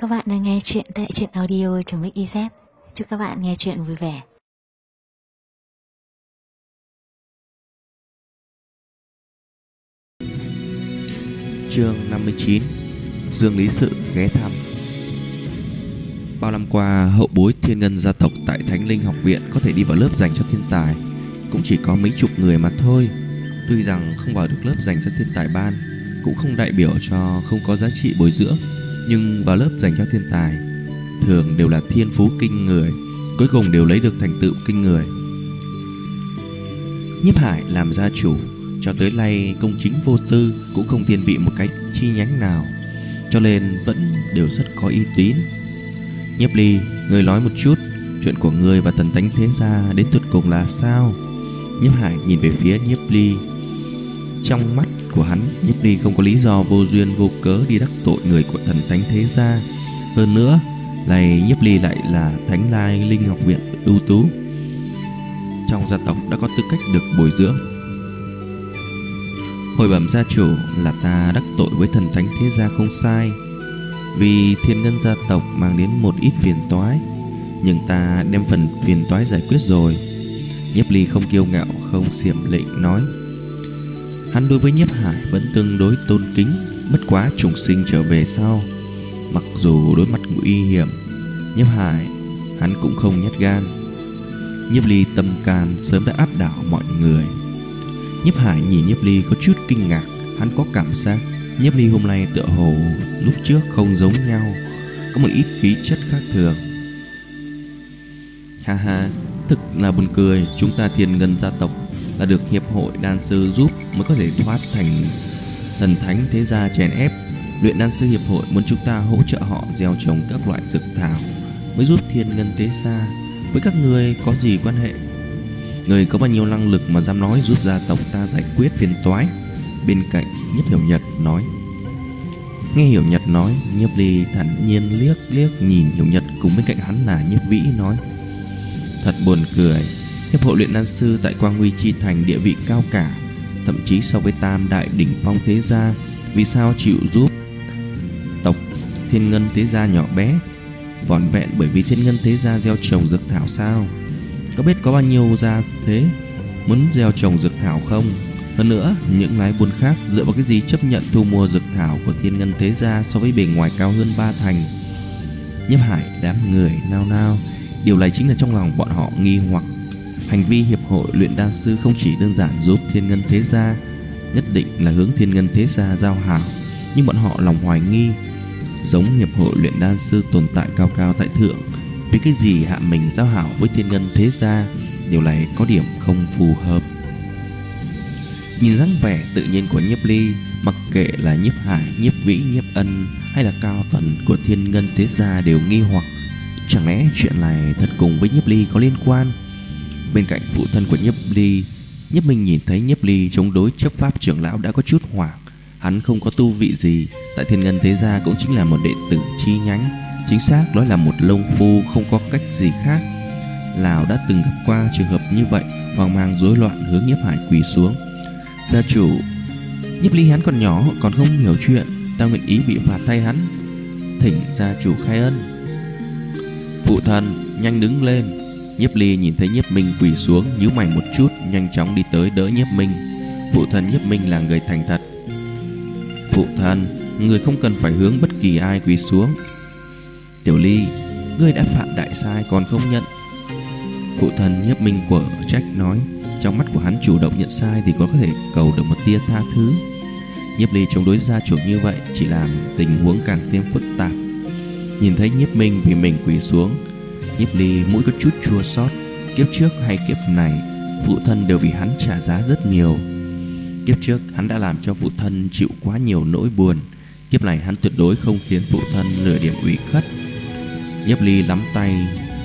Các bạn đang nghe chuyện tại truyện audio.mix.iz. Chúc các bạn nghe chuyện vui vẻ. Chương 59. Dương Lý Sự ghé thăm. Bao năm qua, hậu bối thiên ngân gia tộc tại Thánh Linh Học Viện có thể đi vào lớp dành cho thiên tài cũng chỉ có mấy chục người mà thôi. Tuy rằng không vào được lớp dành cho thiên tài ban cũng không đại biểu cho không có giá trị bồi dưỡng, nhưng vào lớp dành cho thiên tài thường đều là thiên phú kinh người, cuối cùng đều lấy được thành tựu kinh người. Nhiếp Hải làm gia chủ cho tới nay công chính vô tư, cũng không thiên vị một cái chi nhánh nào, cho nên vẫn đều rất có uy tín. Nhiếp Ly, người nói một chút, chuyện của người và Thần Thánh Thế Gia đến tuyệt cùng là sao? Nhiếp Hải nhìn về phía Nhiếp Ly. Trong mắt của hắn, Nhiếp Ly không có lý do vô duyên vô cớ đi đắc tội người của Thần Thánh Thế Gia. Hơn nữa, này Nhiếp Ly lại là Thánh Lai Linh Học Viện ưu tú, trong gia tộc đã có tư cách được bồi dưỡng. Hồi bẩm gia chủ, là ta đắc tội với Thần Thánh Thế Gia không sai, vì Thiên Ngân gia tộc mang đến một ít phiền toái, nhưng ta đem phần phiền toái giải quyết rồi. Nhiếp Ly không kiêu ngạo, không xiểm lịnh nói. Hắn đối với Nhiếp Hải vẫn tương đối tôn kính, bất quá trùng sinh trở về sau, mặc dù đối mặt nguy hiểm, Nhiếp Hải hắn cũng không nhát gan. Nhiếp Ly tâm can sớm đã áp đảo mọi người. Nhiếp Hải nhìn Nhiếp Ly có chút kinh ngạc, hắn có cảm giác Nhiếp Ly hôm nay tựa hồ lúc trước không giống nhau, có một ít khí chất khác thường. Ha ha, thực là buồn cười, chúng ta Thiên Ngân gia tộc là được hiệp hội đan sư giúp mới có thể thoát thành Thần Thánh Thế Gia chèn ép. Luyện đan sư hiệp hội muốn chúng ta hỗ trợ họ gieo trồng các loại dược thảo mới giúp Thiên Ngân Thế Gia. Với các người có gì quan hệ? Người có bao nhiêu năng lực mà dám nói giúp gia tộc ta giải quyết phiền toái? Bên cạnh Nhiếp Hiểu Nhật nói. Nghe Hiểu Nhật nói, Nhiếp Ly thản nhiên liếc liếc nhìn Hiểu Nhật, cùng bên cạnh hắn là Nhiếp Vĩ nói. Thật buồn cười, hiệp hội luyện đan sư tại Quang Huy Chi Thành địa vị cao cả, thậm chí so với tam đại đỉnh phong thế gia, vì sao chịu giúp tộc Thiên Ngân Thế Gia nhỏ bé? Vỏn vẹn bởi vì Thiên Ngân Thế Gia gieo trồng dược thảo sao? Có biết có bao nhiêu gia thế muốn gieo trồng dược thảo không? Hơn nữa, những lái buôn khác dựa vào cái gì chấp nhận thu mua dược thảo của Thiên Ngân Thế Gia so với bề ngoài cao hơn 3 thành? Nhiếp Hải đám người nao nao, điều này chính là trong lòng bọn họ nghi hoặc. Hành vi hiệp hội luyện đan sư không chỉ đơn giản giúp Thiên Ngân Thế Gia, nhất định là hướng Thiên Ngân Thế Gia giao hảo, nhưng bọn họ lòng hoài nghi, giống hiệp hội luyện đan sư tồn tại cao cao tại thượng, vì cái gì hạ mình giao hảo với Thiên Ngân Thế Gia? Điều này có điểm không phù hợp. Nhìn dáng vẻ tự nhiên của Nhiếp Ly, mặc kệ là Nhiếp Hải, Nhiếp Vĩ, Nhiếp Ân hay là cao tầng của Thiên Ngân Thế Gia đều nghi hoặc, chẳng lẽ chuyện này thật cùng với Nhiếp Ly có liên quan? Bên cạnh phụ thân của Nhiếp Ly, Nhiếp Minh nhìn thấy Nhiếp Ly chống đối chấp pháp trưởng lão đã có chút hoảng. Hắn không có tu vị gì, tại Thiên Ngân Thế Gia cũng chính là một đệ tử chi nhánh, chính xác nói là một lông phu, không có cách gì khác. Lào đã từng gặp qua trường hợp như vậy, hoang mang rối loạn hướng Nhiếp Hải quỳ xuống. Gia chủ, Nhiếp Ly hắn còn nhỏ, còn không hiểu chuyện, ta nguyện ý bị phạt thay hắn, thỉnh gia chủ khai ân. Phụ thân, nhanh đứng lên. Nhiếp Ly nhìn thấy Nhiếp Minh quỳ xuống, nhíu mày một chút, nhanh chóng đi tới đỡ Nhiếp Minh. Phụ thân Nhiếp Minh là người thành thật. Phụ thân, người không cần phải hướng bất kỳ ai quỳ xuống. Tiểu Ly, ngươi đã phạm đại sai còn không nhận. Phụ thân Nhiếp Minh quở trách nói. Trong mắt của hắn, chủ động nhận sai thì có thể cầu được một tia tha thứ. Nhiếp Ly chống đối gia chủ như vậy chỉ làm tình huống càng thêm phức tạp. Nhìn thấy Nhiếp Minh vì mình quỳ xuống, Nhiếp Ly mũi có chút chua xót. Kiếp trước hay kiếp này, phụ thân đều vì hắn trả giá rất nhiều. Kiếp trước hắn đã làm cho phụ thân chịu quá nhiều nỗi buồn, kiếp này hắn tuyệt đối không khiến phụ thân nửa điểm ủy khuất. Nhiếp Ly nắm tay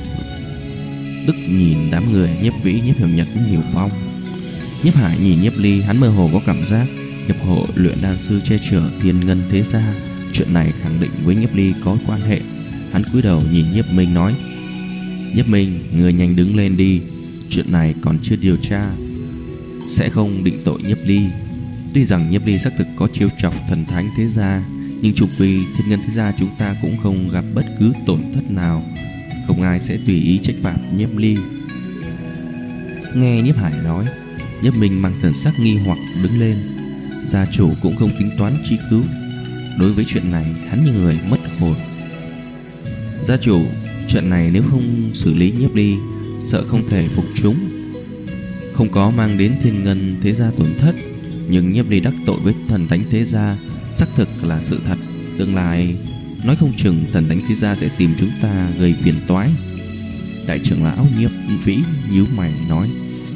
tức nhìn đám người Nhiếp Vĩ, Nhiếp Hiểu Nhật, Hiểu Phong. Nhiếp Hải nhìn Nhiếp Ly, hắn mơ hồ có cảm giác hiệp hội luyện đan sư che chở Thiên Ngân Thế Gia, chuyện này khẳng định với Nhiếp Ly có quan hệ. Hắn cúi đầu nhìn Nhiếp Minh nói. Nhiếp Minh, người nhanh đứng lên đi, chuyện này còn chưa điều tra, sẽ không định tội Nhiếp Ly. Tuy rằng Nhiếp Ly xác thực có chiêu chọc Thần Thánh Thế Gia, Nhưng chung quy thiên ngân thế gia chúng ta cũng không gặp bất cứ tổn thất nào, không ai sẽ tùy ý trách phạt Nhiếp Ly. Nghe Nhiếp Hải nói, Nhiếp Minh mang thần sắc nghi hoặc đứng lên. Gia chủ cũng không tính toán chi cứu. Đối với chuyện này hắn như người mất hồn. Gia chủ, chuyện này nếu không xử lý Nhiếp Ly, sợ không thể phục chúng. Không có mang đến thiên ngân thế gia tổn thất, nhưng Nhiếp Ly đắc tội với thần thánh thế gia xác thực là sự thật. Tương lai nói không chừng thần thánh thế gia sẽ tìm chúng ta gây phiền toái. Đại trưởng lão Nhiếp Vĩ nhíu mày nói.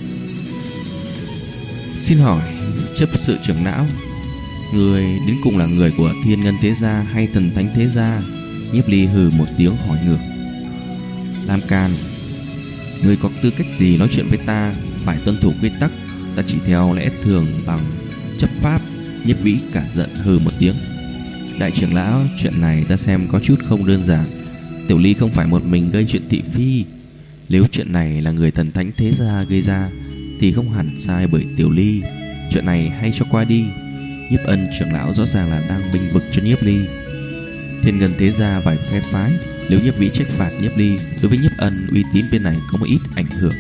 Xin hỏi chấp sự trưởng lão, người đến cùng là người của thiên ngân thế gia hay thần thánh thế gia? Nhiếp Ly hừ một tiếng hỏi ngược. Lam Can, người có tư cách gì nói chuyện với ta? Phải tuân thủ quy tắc, ta chỉ theo lẽ thường bằng chấp pháp. Nhiếp Vĩ cả giận hừ một tiếng. Đại trưởng lão, chuyện này ta xem có chút không đơn giản. Tiểu Ly không phải một mình gây chuyện thị phi. Nếu chuyện này là người thần thánh thế gia gây ra thì không hẳn sai bởi Tiểu Ly. Chuyện này hay cho qua đi. Nhiếp Ân trưởng lão rõ ràng là đang bênh vực cho Nhiếp Ly. Thiên ngân thế gia vài phe phái, nếu Nhiếp Vĩ trách phạt Nhiếp Ly, đối với Nhiếp Ân uy tín bên này có một ít ảnh hưởng.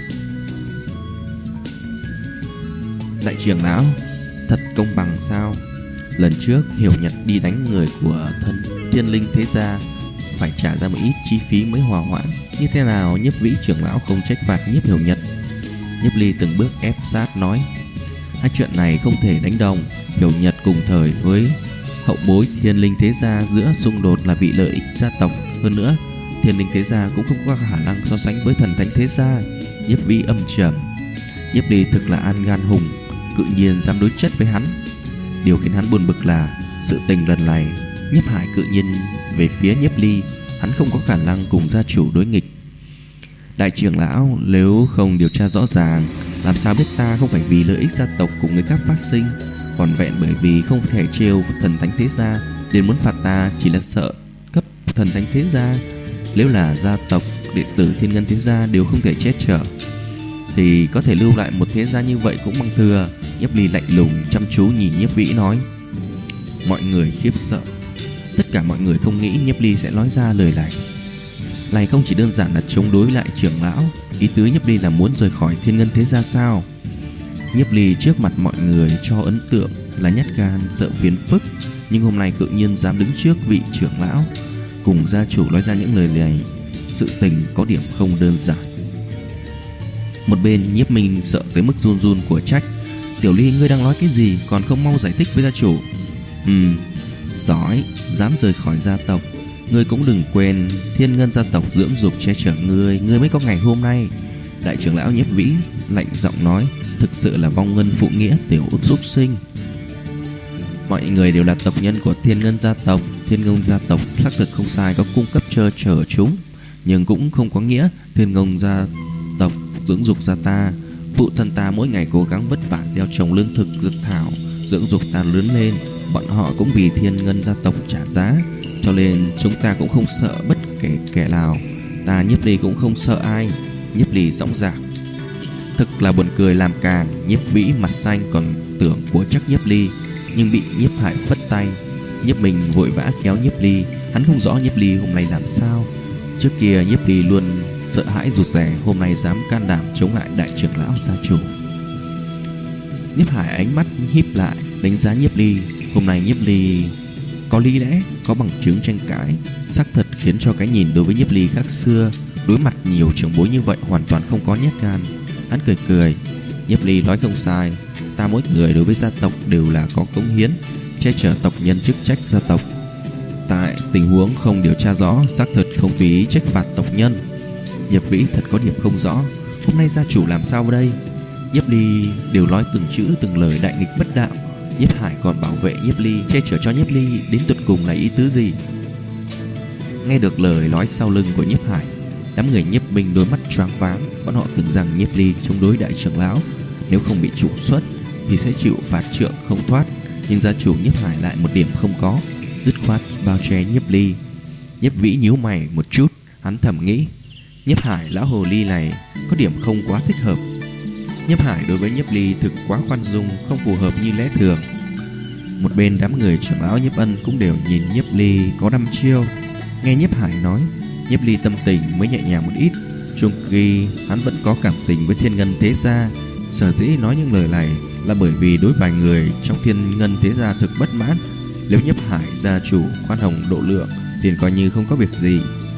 Đại trưởng lão, thật công bằng sao? Lần trước Hiểu Nhật đi đánh người của thân Thiên Linh thế gia, phải trả ra một ít chi phí mới hòa hoãn. Như thế nào Nhiếp Vĩ trưởng lão không trách phạt Nhiếp Hiểu Nhật? Nhiếp Ly từng bước ép sát nói. Hai chuyện này không thể đánh đồng. Hiểu Nhật cùng thời với hậu bối Thiên Linh thế gia, giữa xung đột là vì lợi ích gia tộc. Hơn nữa Thiên Linh thế gia cũng không có khả năng so sánh với thần thánh thế gia. Nhiếp Vĩ âm trầm. Nhiếp Ly thực là an gan hùng, cự nhiên dám đối chất với hắn. Điều khiến hắn buồn bực là sự tình lần này Nhiếp Hải cự nhiên về phía Nhiếp Ly, hắn không có khả năng cùng gia chủ đối nghịch. Đại trưởng lão, nếu không điều tra rõ ràng, làm sao biết ta không phải vì lợi ích gia tộc cùng người khác phát sinh, còn vẹn bởi vì không thể trêu thần thánh thế gia nên muốn phạt ta chỉ là sợ cấp thần thánh thế gia. Nếu là gia tộc đệ tử thiên ngân thế gia đều không thể che chở thì có thể lưu lại một thế gia như vậy cũng bằng thừa. Nhiếp Ly lạnh lùng chăm chú nhìn Nhiếp Vĩ nói. Mọi người khiếp sợ. Tất cả mọi người không nghĩ Nhiếp Ly sẽ nói ra lời này. Này không chỉ đơn giản là chống đối lại trưởng lão. Ý tứ Nhiếp Ly là muốn rời khỏi thiên ngân thế gia sao? Nhiếp Ly trước mặt mọi người cho ấn tượng là nhát gan sợ phiền phức, nhưng hôm nay tự nhiên dám đứng trước vị trưởng lão cùng gia chủ nói ra những lời này, sự tình có điểm không đơn giản. Một bên Nhiếp Minh sợ tới mức run run của trách. Tiểu Ly, ngươi đang nói cái gì, còn không mau giải thích với gia chủ. Giỏi, dám rời khỏi gia tộc. Ngươi cũng đừng quên thiên ngân gia tộc dưỡng dục che chở ngươi mới có ngày hôm nay. Đại trưởng lão Nhiếp Vĩ lạnh giọng nói. Thực sự là vong ngân phụ nghĩa tiểu súc sinh. Mọi người đều là tộc nhân của thiên ngân gia tộc. Thiên ngân gia tộc xác thực không sai có cung cấp che chở chúng, nhưng cũng không có nghĩa thiên ngân gia tộc dưỡng dục gia ta. Phụ thân ta mỗi ngày cố gắng vất vả gieo trồng lương thực dược thảo, dưỡng dục ta lớn lên. Bọn họ cũng vì thiên ngân gia tộc trả giá, cho nên chúng ta cũng không sợ bất kể kẻ nào. Ta Nhiếp Ly cũng không sợ ai. Nhiếp Ly dõng dạc. Thực là buồn cười làm càng. Nhiếp Vĩ mặt xanh còn tưởng của chắc Nhiếp Ly, nhưng bị Nhiếp Hải phất tay. Nhiếp Minh vội vã kéo Nhiếp Ly. Hắn không rõ Nhiếp Ly hôm nay làm sao. Trước kia Nhiếp Ly luôn sợ hãi rụt rè, hôm nay dám can đảm chống lại đại trưởng lão gia chủ. Nhiếp Hải ánh mắt híp lại đánh giá Nhiếp Ly. Hôm nay Nhiếp Ly có lý lẽ, có bằng chứng tranh cãi, xác thật khiến cho cái nhìn đối với Nhiếp Ly khác xưa. Đối mặt nhiều trưởng bối như vậy hoàn toàn không có nhát gan. Hắn cười cười. Nhiếp Ly nói không sai. Ta mỗi người đối với gia tộc đều là có cống hiến, che chở tộc nhân chức trách gia tộc. Tại tình huống không điều tra rõ, xác thật không tùy ý trách phạt tộc nhân. Nhiếp Vĩ thật có điểm không rõ. Hôm nay gia chủ làm sao đây? Nhiếp Ly đều nói từng chữ từng lời đại nghịch bất đạo. Nhiếp Hải còn bảo vệ Nhiếp Ly, che chở cho Nhiếp Ly, đến tột cùng là ý tứ gì? Nghe được lời nói sau lưng của Nhiếp Hải, đám người Nhiếp Minh đôi mắt choáng váng. Bọn họ tưởng rằng Nhiếp Ly chống đối đại trưởng lão, nếu không bị trục xuất thì sẽ chịu phạt trượng không thoát. Nhưng gia chủ Nhiếp Hải lại một điểm không có, dứt khoát bao che Nhiếp Ly. Nhiếp Vĩ nhíu mày một chút, hắn thầm nghĩ Nhiếp Hải lão hồ ly này có điểm không quá thích hợp. Nhiếp Hải đối với Nhiếp Ly thực quá khoan dung, không phù hợp như lẽ thường. Một bên đám người trưởng lão Nhiếp Ân cũng đều nhìn Nhiếp Ly có đăm chiêu. Nghe Nhiếp Hải nói, Nhiếp Ly tâm tình mới nhẹ nhàng một ít. Chung quy hắn vẫn có cảm tình với Thiên Ngân Thế Gia. Sở dĩ nói những lời này là bởi vì đối vài người trong Thiên Ngân Thế Gia thực bất mãn. Nếu Nhiếp Hải gia chủ khoan hồng độ lượng thì coi như không có việc gì.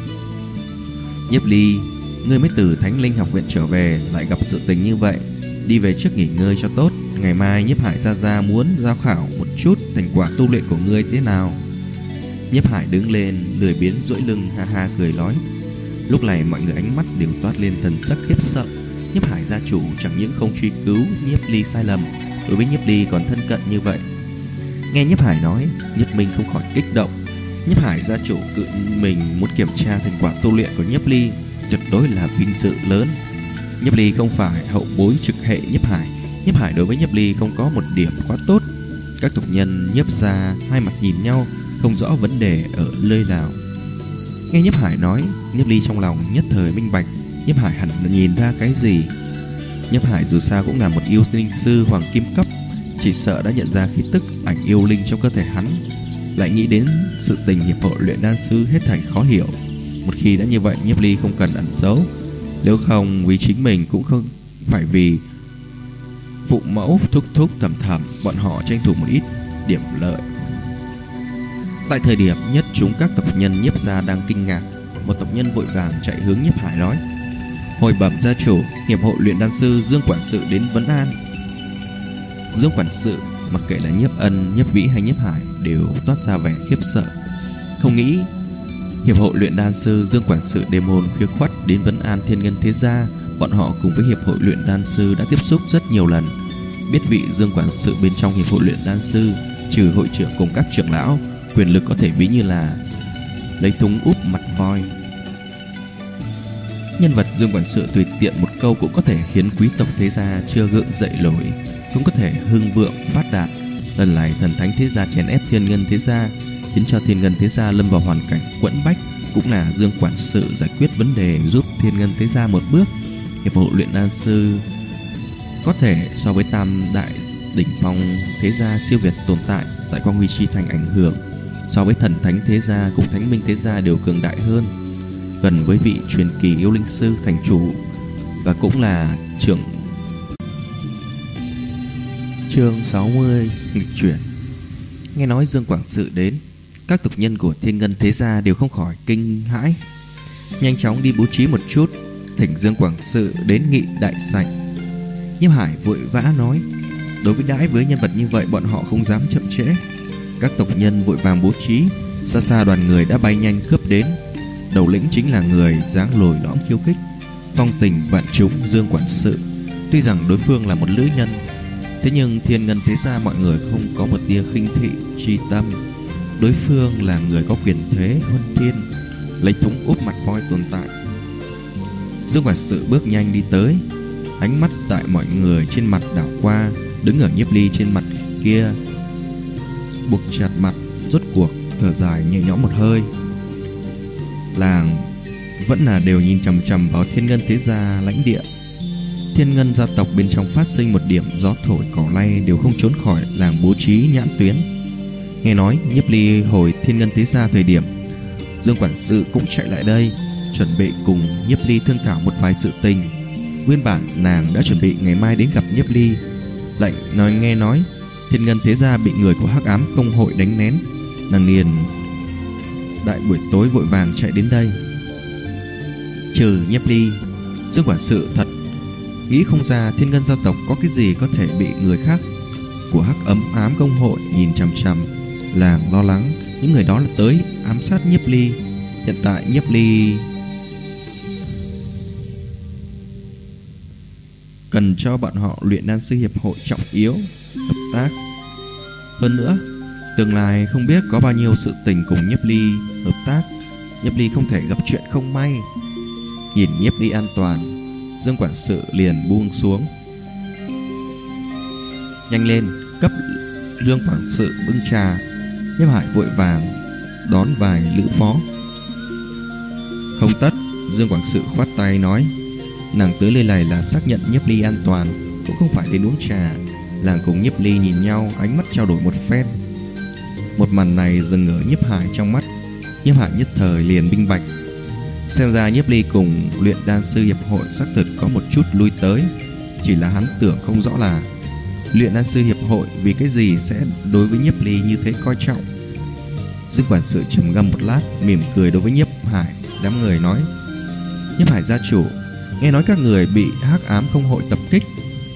Nhiếp Ly, ngươi mới từ Thánh Linh học viện trở về, lại gặp sự tình như vậy, đi về trước nghỉ ngơi cho tốt. Ngày mai Nhiếp Hải gia muốn giao khảo một chút thành quả tu luyện của ngươi thế nào. Nhiếp Hải đứng lên, lười biếng duỗi lưng, ha ha cười nói. Lúc này mọi người ánh mắt đều toát lên thần sắc khiếp sợ. Nhiếp Hải gia chủ chẳng những không truy cứu Nhiếp Ly sai lầm, đối với Nhiếp Ly còn thân cận như vậy. Nghe Nhiếp Hải nói, Nhiếp Minh không khỏi kích động. Nhiếp Hải gia chủ tự mình muốn kiểm tra thành quả tu luyện của Nhiếp Ly, tuyệt đối là vinh dự lớn. Nhiếp Ly không phải hậu bối trực hệ Nhiếp Hải. Nhiếp Hải đối với Nhiếp Ly không có một điểm quá tốt. Các tộc nhân Nhiếp gia hai mặt nhìn nhau, không rõ vấn đề ở nơi nào. Nghe Nhiếp Hải nói, Nhiếp Ly trong lòng nhất thời minh bạch Nhiếp Hải hẳn là nhìn ra cái gì. Nhiếp Hải dù sao cũng là một yêu linh sư hoàng kim cấp, chỉ sợ đã nhận ra khí tức ảnh yêu linh trong cơ thể hắn. Lại nghĩ đến sự tình hiệp hội luyện đan sư hết thảy khó hiểu. Một khi đã như vậy, Nhiếp Ly không cần ẩn giấu. Nếu không vì chính mình cũng không phải vì phụ mẫu thúc thúc thầm thầm, bọn họ tranh thủ một ít điểm lợi. Tại thời điểm nhất chúng các tộc nhân Nhiếp gia đang kinh ngạc, một tộc nhân vội vàng chạy hướng Nhiếp Hải nói: Hồi bẩm gia chủ, hiệp hội luyện đan sư Dương quản sự đến vấn an. Dương quản sự mặc kệ là Nhiếp Ân, Nhiếp Vĩ hay Nhiếp Hải đều toát ra vẻ khiếp sợ. Không nghĩ hiệp hội luyện đan sư Dương quản sự đêm hôm khuya khoắt đến vấn an Thiên Ngân Thế Gia. Bọn họ cùng với hiệp hội luyện đan sư đã tiếp xúc rất nhiều lần, biết vị Dương quản sự bên trong hiệp hội luyện đan sư, trừ hội trưởng cùng các trưởng lão, quyền lực có thể ví như là lấy thúng úp mặt voi. Nhân vật Dương quản sự tùy tiện một câu cũng có thể khiến quý tộc thế gia chưa gượng dậy nổi, cũng có thể hưng vượng phát đạt. Lần này thần thánh thế gia chèn ép Thiên Ngân Thế Gia, khiến cho Thiên Ngân Thế Gia lâm vào hoàn cảnh quẫn bách, cũng là Dương quản sự giải quyết vấn đề, giúp Thiên Ngân Thế Gia một bước. Hiệp hội luyện đan sư có thể so với tam đại đỉnh phong thế gia siêu việt tồn tại tại Quang Huy Chi Thành ảnh hưởng, so với thần thánh thế gia cùng thánh minh thế gia đều cường đại hơn, gần với vị truyền kỳ yêu linh sư thành chủ và cũng là chương 60 nghịch chuyển. Nghe nói Dương quản sự đến, các tộc nhân của Thiên Ngân Thế Gia đều không khỏi kinh hãi, nhanh chóng đi bố trí một chút, thỉnh Dương quản sự đến nghị đại sảnh. Nhiếp Hải vội vã nói, đối với đãi với nhân vật như vậy bọn họ không dám chậm trễ. Các tộc nhân vội vàng bố trí, xa xa đoàn người đã bay nhanh cướp đến. Đầu lĩnh chính là người dáng lồi lõm khiêu khích, phong tình vạn trùng Dương quản sự. Tuy rằng đối phương là một nữ nhân, thế nhưng Thiên Ngân Thế Gia mọi người không có một tia khinh thị chi tâm. Đối phương là người có quyền thế huân thiên, lấy thúng úp mặt voi tồn tại. Dương quản sự bước nhanh đi tới, ánh mắt tại mọi người trên mặt đảo qua, đứng ở Nhiếp Ly trên mặt kia, buộc chặt mặt, rốt cuộc thở dài nhẹ nhõm một hơi. Làng vẫn là đều nhìn chằm chằm vào Thiên Ngân Thế Gia lãnh địa. Thiên Ngân gia tộc bên trong phát sinh một điểm gió thổi cỏ lay đều không trốn khỏi làng bố trí nhãn tuyến. Nghe nói Nhiếp Ly hồi Thiên Ngân Thế Gia thời điểm, Dương quản sự cũng chạy lại đây, chuẩn bị cùng Nhiếp Ly thương thảo một vài sự tình. Nguyên bản nàng đã chuẩn bị ngày mai đến gặp Nhiếp Ly, lại nghe nói Thiên Ngân Thế Gia bị người của Hắc Ám công hội đánh nén, nàng liền đại buổi tối vội vàng chạy đến đây. Trừ Nhiếp Ly, Dương quản sự thật nghĩ không ra Thiên Ngân gia tộc có cái gì có thể bị người khác của Hắc Ám công hội nhìn chằm chằm. Làng lo lắng những người đó là tới ám sát Nhiếp Ly. Hiện tại Nhiếp Ly cần cho bọn họ luyện đan sư hiệp hội trọng yếu hợp tác. Hơn nữa, tương lai không biết có bao nhiêu sự tình cùng Nhiếp Ly hợp tác. Nhiếp Ly không thể gặp chuyện không may. Nhìn Nhiếp Ly an toàn, Dương quản sự liền buông xuống. Nhanh lên, cấp Dương quản sự bưng trà. Nhiếp Hải vội vàng đón vài lữ phó. Không tất, Dương quản sự khoát tay nói, nàng tới nơi này là xác nhận Nhiếp Ly an toàn, cũng không phải đến uống trà. Làng cùng Nhiếp Ly nhìn nhau, ánh mắt trao đổi một phen. Một màn này dừng ở Nhiếp Hải trong mắt. Nhiếp Hải nhất thời liền minh bạch. Xem ra Nhiếp Ly cùng luyện đan sư hiệp hội xác thực có một chút lui tới. Chỉ là hắn tưởng không rõ là luyện đan sư hiệp hội vì cái gì sẽ đối với Nhiếp Ly như thế coi trọng. Dương quản sự trầm ngâm một lát, mỉm cười đối với Nhiếp Hải đám người nói: Nhiếp Hải gia chủ, nghe nói các người bị Hắc Ám Công hội tập kích.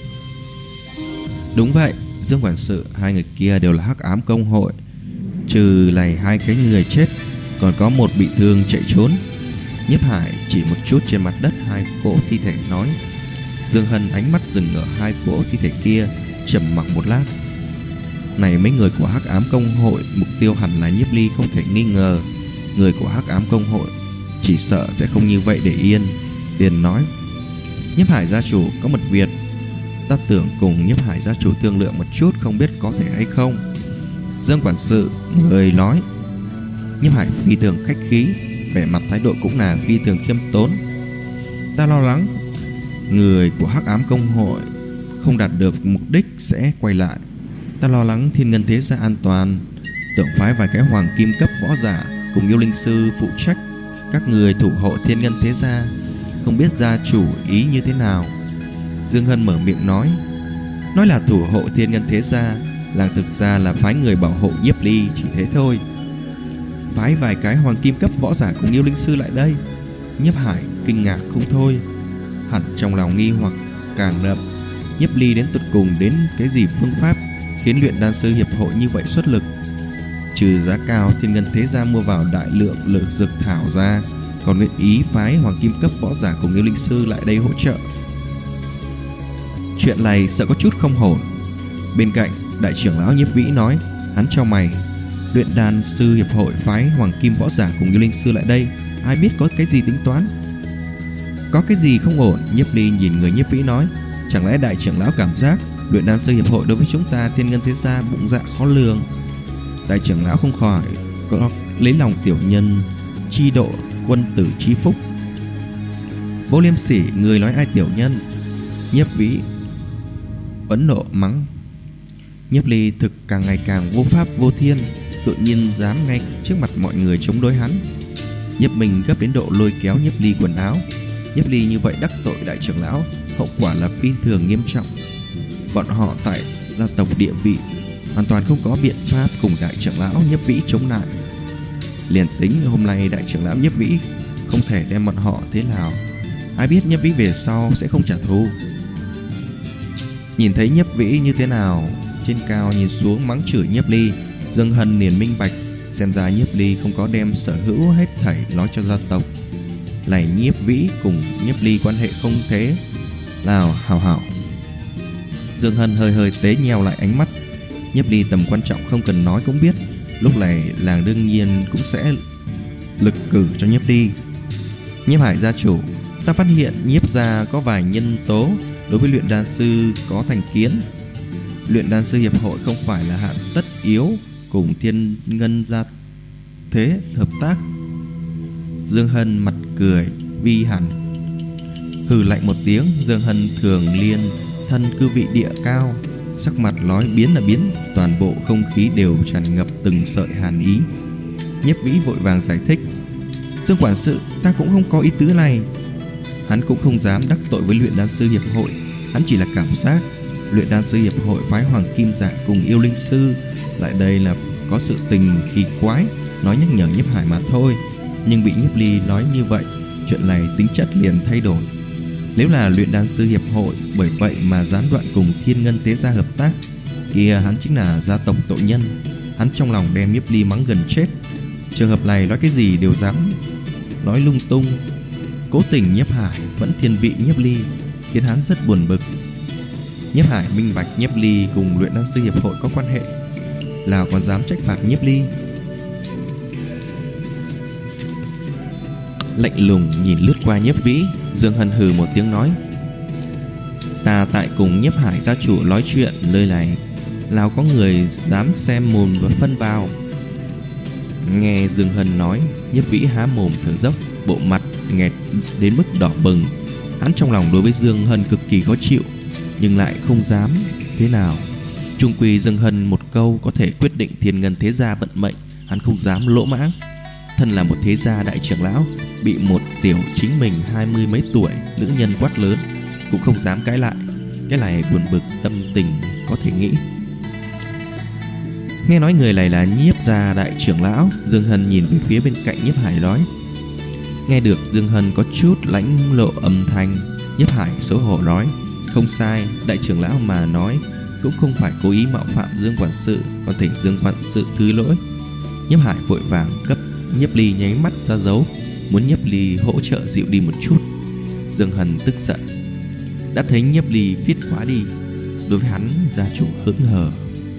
Đúng vậy, Dương quản sự, hai người kia đều là Hắc Ám Công hội. Trừ này hai cái người chết, còn có một bị thương chạy trốn. Nhiếp Hải chỉ một chút trên mặt đất hai cỗ thi thể nói. Dương Hân ánh mắt dừng ở hai cỗ thi thể kia, trầm mặc một lát. Này, mấy người của Hắc Ám Công hội mục tiêu hẳn là Nhiếp Ly không thể nghi ngờ. Người của Hắc Ám Công hội chỉ sợ sẽ không như vậy để yên. Liền nói: Nhiếp Hải gia chủ, có một việc ta tưởng cùng Nhiếp Hải gia chủ thương lượng một chút, không biết có thể hay không. Dương quản sự người nói. Nhiếp Hải phi thường khách khí, vẻ mặt thái độ cũng là phi thường khiêm tốn. Ta lo lắng người của Hắc Ám Công hội không đạt được mục đích sẽ quay lại. Ta lo lắng Thiên Ngân thế gia an toàn, tưởng phái vài cái hoàng kim cấp võ giả cùng yêu linh sư phụ trách các người thủ hộ Thiên Ngân thế gia, không biết gia chủ ý như thế nào. Dương Hân mở miệng nói là thủ hộ Thiên Ngân thế gia, làng thực ra là phái người bảo hộ Nhiếp Ly, chỉ thế thôi. Phái vài cái hoàng kim cấp võ giả cùng yêu linh sư lại đây. Nhiếp Hải kinh ngạc không thôi, hẳn trong lòng nghi hoặc càng đậm. Nhiếp Ly đến tột cùng đến cái gì phương pháp khiến luyện đan sư hiệp hội như vậy xuất lực? Trừ giá cao Thiên Ngân thế gia mua vào đại lượng lượng dược thảo ra, còn nguyện ý phái hoàng kim cấp võ giả cùng yêu linh sư lại đây hỗ trợ. Chuyện này sợ có chút không hồn. Bên cạnh đại trưởng lão Nhiếp Vĩ nói, hắn chau mày. Luyện đan sư hiệp hội phái hoàng kim võ giả cùng yêu linh sư lại đây, ai biết có cái gì tính toán? Có cái gì không ổn? Nhiếp Ly nhìn người Nhiếp Vĩ nói, chẳng lẽ đại trưởng lão cảm giác luyện đan sư hiệp hội đối với chúng ta Thiên Ngân thế gia bụng dạ khó lường? Đại trưởng lão không khỏi có lấy lòng tiểu nhân chi độ quân tử chi phúc. Vô liêm sỉ, người nói ai tiểu nhân? Nhiếp Vĩ ấn nộ mắng. Nhiếp Ly thực càng ngày càng vô pháp vô thiên, tự nhiên dám ngay trước mặt mọi người chống đối hắn. Nhiếp Minh gấp đến độ lôi kéo Nhiếp Ly quần áo. Nhiếp Ly như vậy đắc tội đại trưởng lão, hậu quả là phi thường nghiêm trọng. Bọn họ tại gia tộc địa vị hoàn toàn không có biện pháp cùng đại trưởng lão Nhiếp Vĩ chống lại. Liền tính hôm nay đại trưởng lão Nhiếp Vĩ không thể đem bọn họ thế nào, ai biết Nhiếp Vĩ về sau sẽ không trả thù. Nhìn thấy Nhiếp Vĩ như thế nào, trên cao nhìn xuống mắng chửi Nhiếp Ly, Dương Hân liền minh bạch, xem ra Nhiếp Ly không có đem sở hữu hết thảy nói cho gia tộc. Này, Nhiếp Vĩ cùng Nhiếp Ly quan hệ không thế nào hảo hảo. Dương Hân hơi hơi tế nheo lại ánh mắt. Nhiếp Ly tầm quan trọng không cần nói cũng biết, lúc này làng đương nhiên cũng sẽ lực cử cho Nhiếp Ly. Nhiếp Hải gia chủ, ta phát hiện Nhiếp gia có vài nhân tố đối với luyện đan sư có thành kiến. Luyện đan sư hiệp hội không phải là hạn tất yếu cùng Thiên Ngân gia thế hợp tác. Dương Hân mặt cười vi hẳn, hừ lạnh một tiếng. Dương Hân thường liên thân cư vị địa cao, sắc mặt nói biến là biến, toàn bộ không khí đều tràn ngập từng sợi hàn ý. Nhiếp Vĩ vội vàng giải thích, Dương quản sự, ta cũng không có ý tứ này. Hắn cũng không dám đắc tội với luyện đan sư hiệp hội, hắn chỉ là cảm giác luyện đan sư hiệp hội phái hoàng kim giả cùng yêu linh sư lại đây là có sự tình kỳ quái, nói nhắc nhở Nhiếp Hải mà thôi. Nhưng bị Nhiếp Ly nói như vậy, chuyện này tính chất liền thay đổi. Nếu là luyện đan sư hiệp hội bởi vậy mà gián đoạn cùng Thiên Ngân thế gia hợp tác, kia hắn chính là gia tộc tội nhân. Hắn trong lòng đem Nhiếp Ly mắng gần chết. Trường hợp này nói cái gì đều dám nói lung tung. Cố tình Nhiếp Hải vẫn thiên vị Nhiếp Ly, khiến hắn rất buồn bực. Nhiếp Hải minh bạch Nhiếp Ly cùng luyện đan sư hiệp hội có quan hệ, nào còn dám trách phạt Nhiếp Ly. Lạnh lùng nhìn lướt qua Nhiếp Vĩ, Dương Hân hừ một tiếng nói, ta tại cùng Nhiếp Hải gia chủ nói chuyện, nơi này nào có người dám xem mồm và phân vào. Nghe Dương Hân nói, Nhiếp Vĩ há mồm thở dốc, bộ mặt nghẹt đến mức đỏ bừng. Hắn trong lòng đối với Dương Hân cực kỳ khó chịu, nhưng lại không dám thế nào. Trung quy Dương Hân một câu có thể quyết định Thiên Ngân thế gia vận mệnh, hắn không dám lỗ mãng. Thân là một thế gia đại trưởng lão, bị một tiểu chính mình 20 mấy tuổi nữ nhân quát lớn, cũng không dám cãi lại. Cái này buồn bực tâm tình có thể nghĩ. Nghe nói người này là Nhiếp gia đại trưởng lão, Dương Hân nhìn về phía bên cạnh Nhiếp Hải nói. Nghe được Dương Hân có chút lãnh lộ âm thanh, Nhiếp Hải xấu hổ nói, không sai, đại trưởng lão mà nói cũng không phải cố ý mạo phạm Dương quản sự, còn thỉnh Dương quản sự thứ lỗi. Nhiếp Hải vội vàng cấp Nhiếp Ly nháy mắt ra dấu, muốn Nhiếp Ly hỗ trợ dịu đi một chút. Dương Hân tức giận, đã thấy Nhiếp Ly viết quá đi, đối với hắn gia chủ hững hờ.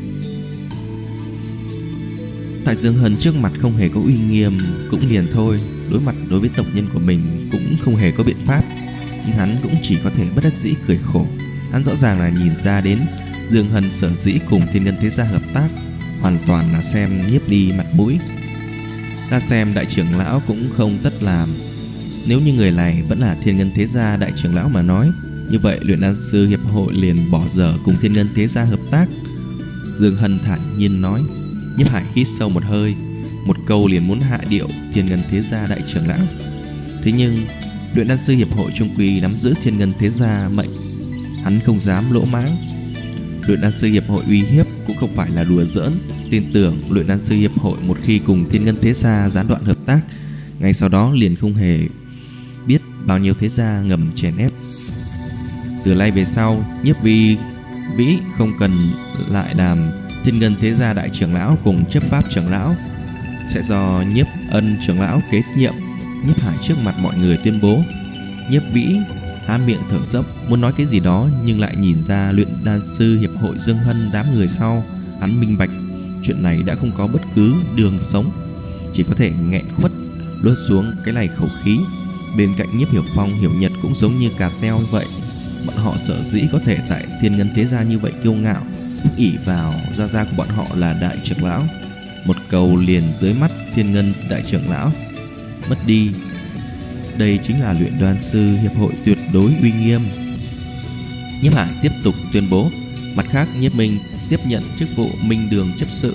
Tại Dương Hân trước mặt không hề có uy nghiêm cũng liền thôi, đối với tộc nhân của mình cũng không hề có biện pháp, nhưng hắn cũng chỉ có thể bất đắc dĩ cười khổ. Hắn rõ ràng là nhìn ra đến Dương Hân sở dĩ cùng Thiên Ngân thế gia hợp tác hoàn toàn là xem Nhiếp Ly mặt mũi. Ta xem đại trưởng lão cũng không tất làm. Nếu như người này vẫn là Thiên Ngân thế gia đại trưởng lão mà nói, như vậy luyện đan sư hiệp hội liền bỏ dở cùng Thiên Ngân thế gia hợp tác. Dương Hân thản nhiên nói. Nhiếp Hải hít sâu một hơi, một câu liền muốn hạ điệu Thiên Ngân thế gia đại trưởng lão. Thế nhưng luyện đan sư hiệp hội trung quy nắm giữ Thiên Ngân thế gia mệnh, hắn không dám lỗ mãng. Luyện đan sư hiệp hội uy hiếp cũng không phải là đùa giỡn. Tin tưởng luyện đan sư hiệp hội một khi cùng Thiên Ngân thế gia gián đoạn hợp tác, ngay sau đó liền không hề biết bao nhiêu thế gia ngầm chèn ép. Từ nay về sau, Nhiếp Vĩ không cần lại làm Thiên Ngân thế gia đại trưởng lão cùng chấp pháp trưởng lão, sẽ do Nhiếp Ân trưởng lão kế nhiệm. Nhiếp Hải trước mặt mọi người tuyên bố. Nhiếp Vĩ há miệng thở dốc muốn nói cái gì đó, nhưng lại nhìn ra luyện đan sư hiệp hội Dương Hân đám người sau. Hắn minh bạch chuyện này đã không có bất cứ đường sống, chỉ có thể nghẹn khuất nuốt xuống cái này khẩu khí. Bên cạnh Nhiếp Hiểu Phong, Hiểu Nhật cũng giống như cà teo vậy. Bọn họ sở dĩ có thể tại Thiên Ngân thế gia như vậy kiêu ngạo, ỷ vào gia của bọn họ là đại trưởng lão, một cầu liền dưới mắt Thiên Ngân đại trưởng lão mất đi. Đây chính là luyện đan sư hiệp hội tuyệt đối uy nghiêm. Nhiếp Hải tiếp tục tuyên bố. Mặt khác, Nhiếp Minh tiếp nhận chức vụ Minh Đường chấp sự,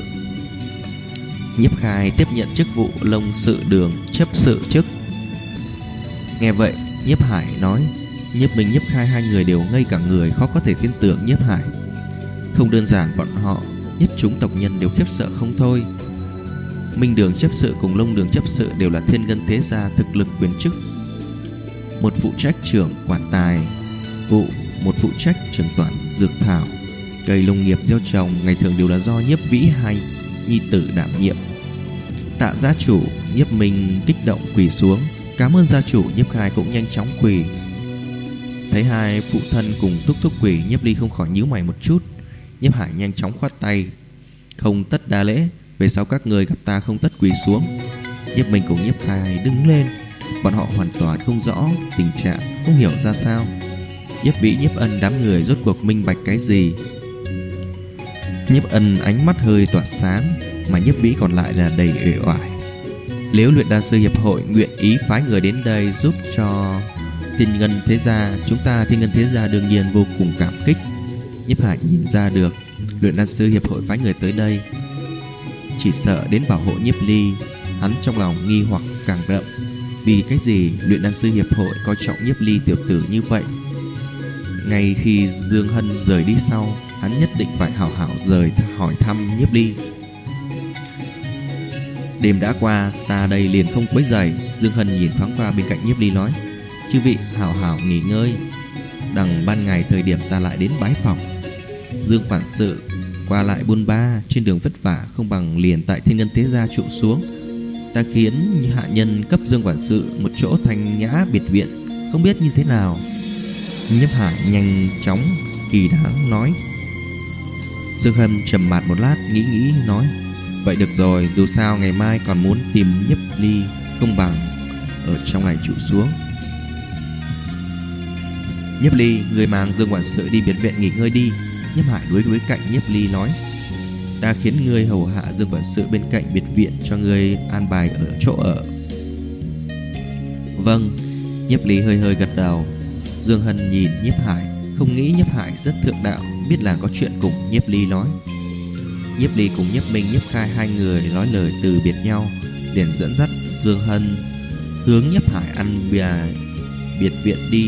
Nhiếp Khai tiếp nhận chức vụ Long Sự Đường chấp sự chức. Nghe vậy, Nhiếp Hải nói. Nhiếp Minh, Nhiếp Khai hai người đều ngây cả người, khó có thể tin tưởng Nhiếp Hải. Không đơn giản, bọn họ nhất chúng tộc nhân đều khiếp sợ không thôi. Minh Đường chấp sự cùng Long Đường chấp sự đều là Thiên Ngân thế gia thực lực quyền chức, một phụ trách trưởng quản tài vụ, một phụ trách trưởng quản dược thảo, cây nông nghiệp gieo trồng, ngày thường đều là do Nhiếp Vĩ hay nhi tử đảm nhiệm. Tạ gia chủ. Nhiếp Minh kích động quỳ xuống, cảm ơn gia chủ. Nhiếp Khai cũng nhanh chóng quỳ. Thấy hai phụ thân cùng thúc quỳ, Nhiếp Ly không khỏi nhíu mày một chút. Nhiếp Hải nhanh chóng khoát tay, không tất đa lễ, về sau các người gặp ta không tất quỳ xuống. Nhiếp Minh cùng Nhiếp Khai đứng lên. Bọn họ hoàn toàn không rõ tình trạng, không hiểu ra sao. Nhiếp Vĩ, Nhiếp Ân đám người rốt cuộc minh bạch cái gì. Nhiếp Ân ánh mắt hơi tỏa sáng, mà Nhiếp Vĩ còn lại là đầy uể oải. Nếu luyện đan sư hiệp hội nguyện ý phái người đến đây giúp cho Thiên Ngân thế gia, chúng ta Thiên Ngân thế gia đương nhiên vô cùng cảm kích. Nhiếp Hải nhìn ra được luyện đan sư hiệp hội phái người tới đây chỉ sợ đến bảo hộ Nhiếp Ly. Hắn trong lòng nghi hoặc càng đậm. Vì cái gì luyện đan sư hiệp hội coi trọng Nhiếp Ly tiểu tử như vậy? Ngay khi Dương Hân rời đi sau, hắn nhất định phải hảo hảo rời hỏi thăm Nhiếp Ly. Đêm đã qua, ta đây liền không quấy rầy. Dương Hân nhìn thoáng qua bên cạnh Nhiếp Ly nói. Chư vị hảo hảo nghỉ ngơi, đằng ban ngày thời điểm ta lại đến bái phòng. Dương quản sự qua lại buôn ba trên đường vất vả, không bằng liền tại Thiên Ngân thế gia trụ xuống. Ta khiến hạ nhân cấp Dương quản sự một chỗ thanh nhã biệt viện, không biết như thế nào? Nhiếp Hải nhanh chóng kỳ đáng nói. Dương Hân trầm mặt một lát, nghĩ nói. Vậy được rồi, dù sao ngày mai còn muốn tìm Nhiếp Ly, không bằng ở trong này trụ xuống. Nhiếp Ly, người mang Dương quản sự đi biệt viện nghỉ ngơi đi. Nhiếp Hải đối cạnh Nhiếp Ly nói. Ta khiến ngươi hầu hạ Dương quản sự bên cạnh biệt viện, cho ngươi an bài ở chỗ ở. Vâng. Nhiếp Ly hơi gật đầu. Dương Hân nhìn Nhiếp Hải, không nghĩ Nhiếp Hải rất thượng đạo, biết là có chuyện cùng Nhiếp Ly nói. Nhiếp Ly cùng Nhiếp Minh, Nhiếp Khai hai người nói lời từ biệt nhau, liền dẫn dắt Dương Hân hướng Nhiếp Hải ăn biệt viện đi.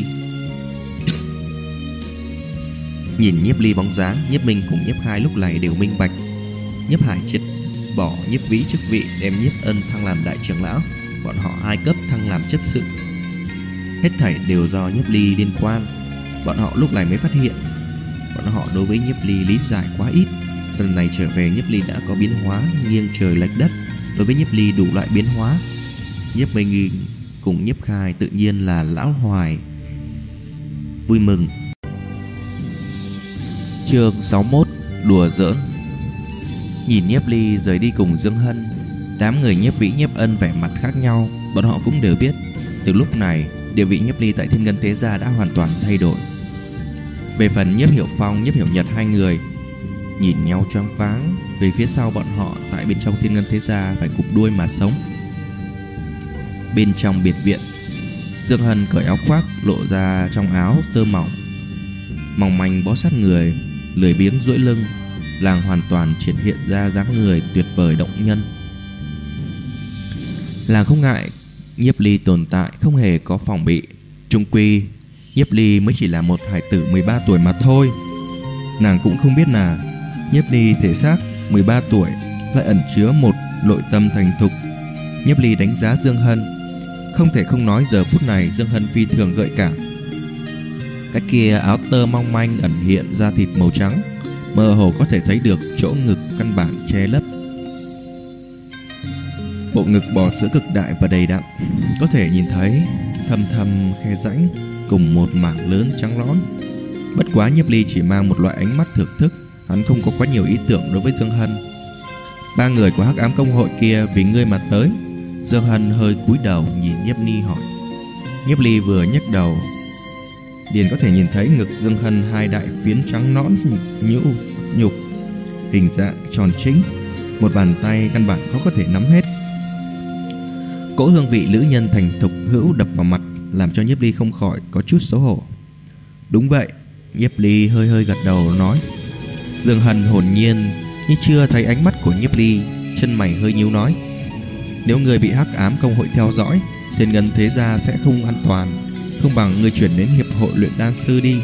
Nhìn Nhiếp Ly bóng dáng, Nhiếp Minh cùng Nhiếp Khai lúc này đều minh bạch. Nhiếp Hải triệt bỏ Nhiếp Vĩ chức vị, đem Nhiếp Ân thăng làm đại trưởng lão, bọn họ hai cấp thăng làm chấp sự. Hết thảy đều do Nhiếp Ly liên quan. Bọn họ lúc này mới phát hiện, bọn họ đối với Nhiếp Ly lý giải quá ít. Lần này trở về, Nhiếp Ly đã có biến hóa nghiêng trời lệch đất. Đối với Nhiếp Ly đủ loại biến hóa, Nhiếp Minh cùng Nhiếp Khai tự nhiên là lão hoài vui mừng. Chương 61: Đùa giỡn. Nhìn Nhiếp Ly rời đi cùng Dương Hân, đám người Nhiếp Vĩ, Nhiếp Ân vẻ mặt khác nhau. Bọn họ cũng đều biết, từ lúc này địa vị Nhiếp Ly tại Thiên Ngân Thế Gia đã hoàn toàn thay đổi. Về phần Nhiếp Hiểu Phong, Nhiếp Hiểu Nhật hai người nhìn nhau choáng váng. Về phía sau bọn họ tại bên trong Thiên Ngân Thế Gia phải cụp đuôi mà sống. Bên trong biệt viện, Dương Hân cởi áo khoác lộ ra trong áo tơ mỏng mỏng manh bó sát người, lười biếng duỗi lưng, làng hoàn toàn triển hiện ra dáng người tuyệt vời động nhân. Làng không ngại Nhiếp Ly tồn tại, không hề có phòng bị. Chung quy Nhiếp Ly mới chỉ là một hải tử 13 tuổi mà thôi. Nàng cũng không biết là Nhiếp Ly thể xác 13 tuổi lại ẩn chứa một nội tâm thành thục. Nhiếp Ly đánh giá Dương Hân, không thể không nói giờ phút này Dương Hân phi thường gợi cảm. Cái kia áo tơ mong manh ẩn hiện da thịt màu trắng, mơ hồ có thể thấy được chỗ ngực căn bản che lấp. Bộ ngực bò sữa cực đại và đầy đặn, có thể nhìn thấy thâm thâm khe rãnh cùng một mảng lớn trắng nõn. Bất quá Nhiếp Ly chỉ mang một loại ánh mắt thưởng thức, hắn không có quá nhiều ý tưởng đối với Dương Hân. Ba người của Hắc Ám Công hội kia vì ngươi mà tới. Dương Hân hơi cúi đầu nhìn Nhiếp Ly hỏi. Nhiếp Ly vừa nhấc đầu liền có thể nhìn thấy ngực Dương Hân hai đại phiến trắng nõn nhục, hình dạng tròn chính, một bàn tay căn bản khó có thể nắm hết. Cỗ hương vị nữ nhân thành thục hữu đập vào mặt, làm cho Nhiếp Ly không khỏi có chút xấu hổ. Đúng vậy, Nhiếp Ly hơi gật đầu nói. Dương Hân hồn nhiên như chưa thấy ánh mắt của Nhiếp Ly, chân mày hơi nhíu nói. Nếu người bị Hắc Ám Công hội theo dõi, Thiên Ngân Thế Gia sẽ không an toàn, không bằng người chuyển đến Hiệp hội Luyện Đan Sư đi.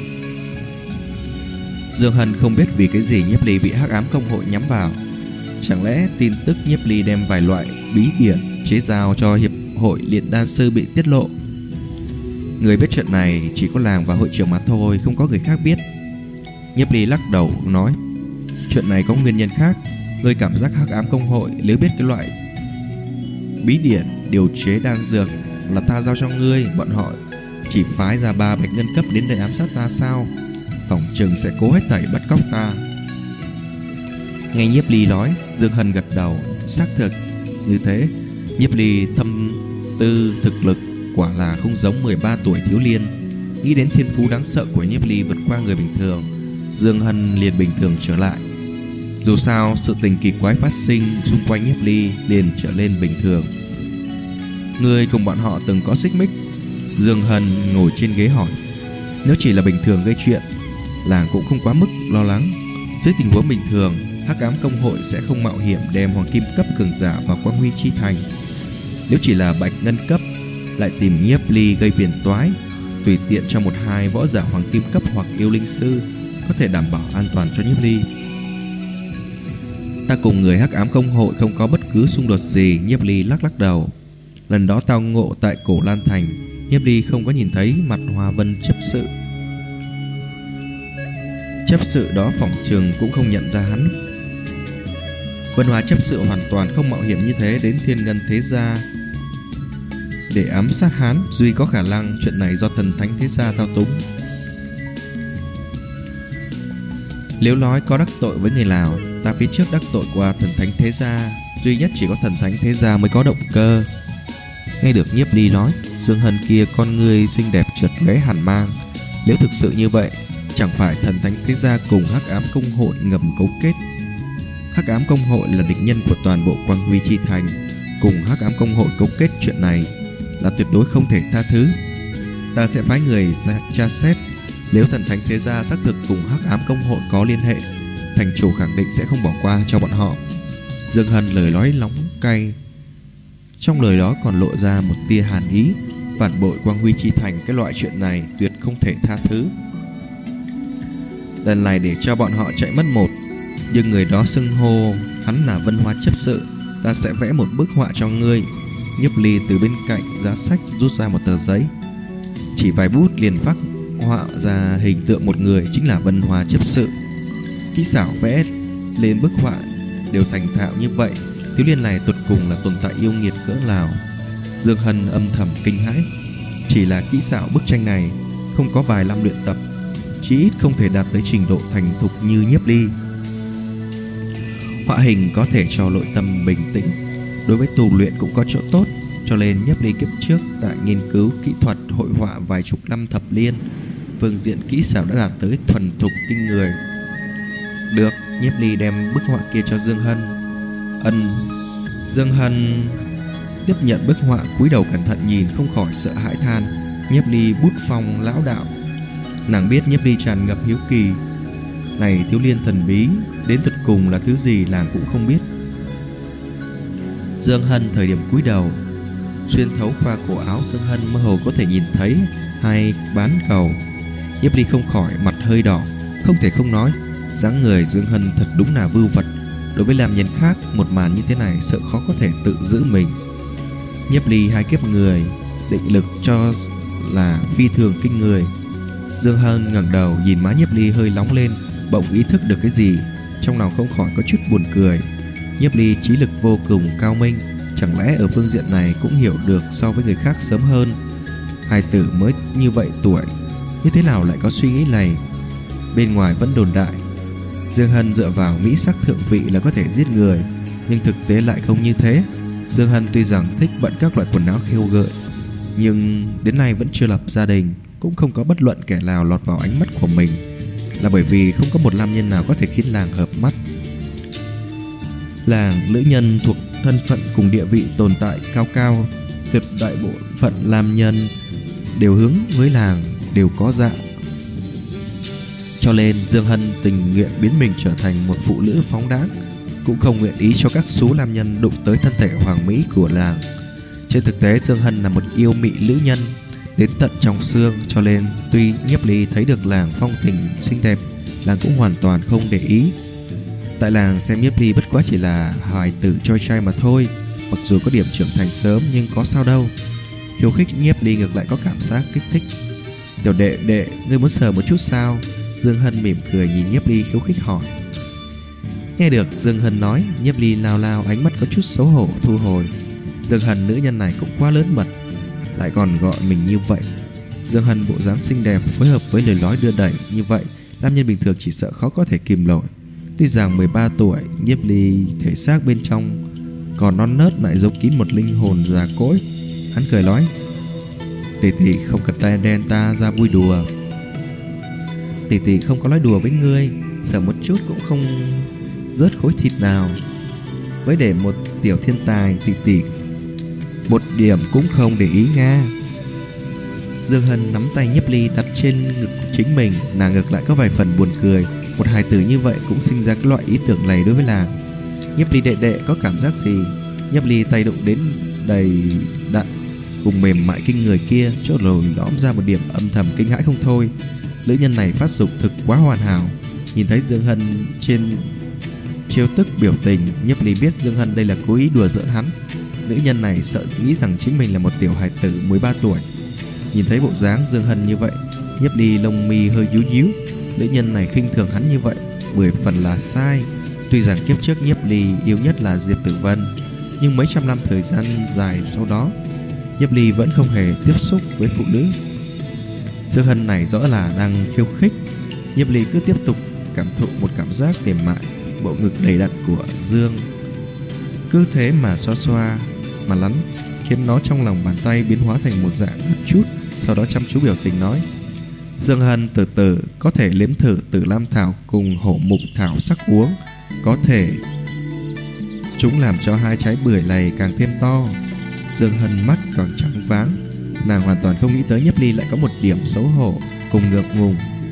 Dương Hân không biết vì cái gì Nhiếp Ly bị Hắc Ám Công hội nhắm vào. Chẳng lẽ tin tức Nhiếp Ly đem vài loại bí điển chế giao cho Hiệp hội Luyện Đan Sư bị tiết lộ? Người biết chuyện này chỉ có làng và hội trưởng mà thôi, không có người khác biết. Nhiếp Ly lắc đầu nói. Chuyện này có nguyên nhân khác. Người cảm giác Hắc Ám Công hội nếu biết cái loại bí điển điều chế đan dược là ta giao cho ngươi, bọn họ chỉ phái ra 3 bạch ngân cấp đến đây ám sát ta sao? Phỏng chừng sẽ cố hết thảy bắt cóc ta. Nghe Nhiếp Ly nói, Dương Hân gật đầu. Xác thực như thế. Nhiếp Ly thâm tư thực lực quả là không giống 13 tuổi thiếu niên. Nghĩ đến thiên phú đáng sợ của Nhiếp Ly vượt qua người bình thường, Dương Hân liền bình thường trở lại. Dù sao sự tình kỳ quái phát sinh xung quanh Nhiếp Ly liền trở lên bình thường. Ngươi cùng bọn họ từng có xích mích? Dương Hân ngồi trên ghế hỏi. Nếu chỉ là bình thường gây chuyện, làng cũng không quá mức lo lắng. Dưới tình huống bình thường, Hắc Ám Công hội sẽ không mạo hiểm đem hoàng kim cấp cường giả vào Quang Huy Chi Thành. Nếu chỉ là bạch ngân cấp, lại tìm Nhiếp Ly gây phiền toái, tùy tiện cho 1-2 võ giả hoàng kim cấp hoặc yêu linh sư có thể đảm bảo an toàn cho Nhiếp Ly. Ta cùng người Hắc Ám Công hội không có bất cứ xung đột gì. Nhiếp Ly lắc đầu. Lần đó tao ngộ tại Cổ Lan Thành, Nhiếp Ly không có nhìn thấy mặt Hoa Vân chấp sự. Chấp sự đó phỏng chừng cũng không nhận ra hắn. Vân Hoa chấp sự hoàn toàn không mạo hiểm như thế đến Thiên Ngân Thế Gia để ám sát hắn. Duy có khả năng chuyện này do Thần Thánh Thế Gia thao túng. Nếu nói có đắc tội với người nào, ta phía trước đắc tội qua Thần Thánh Thế Gia. Duy nhất chỉ có Thần Thánh Thế Gia mới có động cơ. Nghe được Nhiếp Ly nói, Dương Hân kia con người xinh đẹp chợt lóe hàn mang. Nếu thực sự như vậy, chẳng phải Thần Thánh Thế Gia cùng Hắc Ám Công hội ngầm cấu kết? Hắc Ám Công hội là địch nhân của toàn bộ Quang Huy Chi Thành, cùng Hắc Ám Công hội cấu kết chuyện này là tuyệt đối không thể tha thứ. Ta sẽ phái người tra xét Nếu thần thánh thế gia xác thực cùng Hắc Ám công hội có liên hệ, thành chủ khẳng định sẽ không bỏ qua cho bọn họ. Dương Hân lời nói nóng cay, trong lời đó còn lộ ra một tia hàn ý. Phản bội Quang Huy chi thành, cái loại chuyện này tuyệt không thể tha thứ. Lần này để cho bọn họ chạy mất một, nhưng người đó xưng hô hắn là Vân Hoa chấp sự. Ta sẽ vẽ một bức họa cho ngươi. Nhiếp Ly từ bên cạnh giá sách rút ra một tờ giấy, chỉ vài bút liền phác họa ra hình tượng một người, chính là Vân Hoa chấp sự. Kỹ xảo vẽ lên bức họa đều thành thạo như vậy, thiếu niên này tột cùng là tồn tại yêu nghiệt cỡ nào. Dương Hân âm thầm kinh hãi. Chỉ là kỹ xảo bức tranh này không có vài năm luyện tập, chí ít không thể đạt tới trình độ thành thục như Nhiếp Ly. Họa hình có thể cho nội tâm bình tĩnh, đối với tu luyện cũng có chỗ tốt, cho nên Nhiếp Ly kiếp trước tại nghiên cứu kỹ thuật hội họa vài chục năm thập liên, phương diện kỹ xảo đã đạt tới thuần thục kinh người. Được, Nhiếp Ly đem bức họa kia cho Dương Hân. Dương Hân tiếp nhận bức họa, cúi đầu cẩn thận nhìn, không khỏi sợ hãi than: Nhiếp Ly bút phong lão đạo. Nàng biết Nhiếp Ly tràn ngập hiếu kỳ, này thiếu niên thần bí đến tận cùng là thứ gì nàng cũng không biết. Dương Hân thời điểm cúi đầu, xuyên thấu qua cổ áo Dương Hân mơ hồ có thể nhìn thấy hai bán cầu. Nhiếp Ly không khỏi mặt hơi đỏ, không thể không nói, dáng người Dương Hân thật đúng là vưu vật. Đối với nam nhân khác, một màn như thế này sợ khó có thể tự giữ mình. Nhiếp Ly hai kiếp người, định lực cho là phi thường kinh người. Dương Hân ngẩng đầu nhìn má Nhiếp Ly hơi nóng lên, bỗng ý thức được cái gì, trong lòng không khỏi có chút buồn cười. Nhiếp Ly trí lực vô cùng cao minh, chẳng lẽ ở phương diện này cũng hiểu được so với người khác sớm hơn. Hài tử mới như vậy tuổi, như thế nào lại có suy nghĩ này? Bên ngoài vẫn đồn đại Dương Hân dựa vào mỹ sắc thượng vị là có thể giết người, nhưng thực tế lại không như thế. Dương Hân tuy rằng thích bận các loại quần áo khiêu gợi, nhưng đến nay vẫn chưa lập gia đình, cũng không có bất luận kẻ nào lọt vào ánh mắt của mình, là bởi vì không có một nam nhân nào có thể khiến làng hợp mắt. Làng nữ nhân thuộc thân phận cùng địa vị tồn tại cao cao, tuyệt đại bộ phận nam nhân đều hướng với làng, đều có dạ. Cho nên Dương Hân tình nguyện biến mình trở thành một phụ nữ phóng đãng, cũng không nguyện ý cho các số nam nhân đụng tới thân thể hoàng mỹ của làng. Trên thực tế Dương Hân là một yêu mị nữ nhân đến tận trong xương, cho nên tuy Nhiếp Ly thấy được làng phong tình xinh đẹp, làng cũng hoàn toàn không để ý. Tại làng xem Nhiếp Ly bất quá chỉ là hài tử choi trai mà thôi, mặc dù có điểm trưởng thành sớm nhưng có sao đâu. Khiêu khích Nhiếp Ly ngược lại có cảm giác kích thích. Tiểu đệ đệ, ngươi muốn sờ một chút sao? Dương Hân mỉm cười nhìn Nhiếp Ly khiêu khích hỏi. Nghe được Dương Hân nói, Nhiếp Ly lao lao, ánh mắt có chút xấu hổ thu hồi. Dương Hân nữ nhân này cũng quá lớn mật, lại còn gọi mình như vậy. Dương Hân bộ dáng xinh đẹp phối hợp với lời nói đưa đẩy như vậy, nam nhân bình thường chỉ sợ khó có thể kìm nổi. Tuy rằng 13 tuổi, Nhiếp Ly thể xác bên trong còn non nớt lại giấu kín một linh hồn già cỗi. Hắn cười nói: tỷ tỷ không cần tay đen ta ra vui đùa. Tỷ tỷ không có nói đùa với ngươi, sợ một chút cũng không rớt khối thịt nào. Với để một tiểu thiên tài, tỷ tỷ một điểm cũng không để ý nga. Dương Hân nắm tay Nhiếp Ly đặt trên ngực chính mình, nàng ngược lại có vài phần buồn cười. Một hài tử như vậy cũng sinh ra cái loại ý tưởng này đối với làng. Nhiếp Ly đệ đệ có cảm giác gì? Nhiếp Ly tay đụng đến đầy đặn cùng mềm mại kinh người kia, chỗ rồi lõm ra một điểm âm thầm kinh hãi không thôi. Nữ nhân này phát dục thực quá hoàn hảo. Nhìn thấy Dương Hân trên chiêu tức biểu tình, Nhiếp Ly biết Dương Hân đây là cố ý đùa giỡn hắn. Nữ nhân này sợ nghĩ rằng chính mình là một tiểu hài tử 13 tuổi. Nhìn thấy bộ dáng Dương Hân như vậy, Nhiếp Ly lông mi hơi nhíu nhíu. Nữ nhân này khinh thường hắn như vậy 10 phần là sai. Tuy rằng kiếp trước Nhiếp Ly yêu nhất là Diệp Tử Vân, nhưng mấy trăm năm thời gian dài sau đó, Nhiếp Ly vẫn không hề tiếp xúc với phụ nữ. Dương Hân này rõ là đang khiêu khích. Nhiếp Ly cứ tiếp tục cảm thụ một cảm giác mềm mại, bộ ngực đầy đặn của Dương. Cứ thế mà xoa xoa mà lắn, khiến nó trong lòng bàn tay biến hóa thành một dạng một chút. Sau đó chăm chú biểu tình nói: Dương Hân từ từ có thể nếm thử Tử Lam Thảo cùng Hổ Mục Thảo sắc uống, có thể chúng làm cho hai trái bưởi này càng thêm to. Dương Hân mắt còn trắng váng, nàng hoàn toàn không nghĩ tới Nhiếp Ly lại có một điểm xấu hổ cùng ngượng ngùng.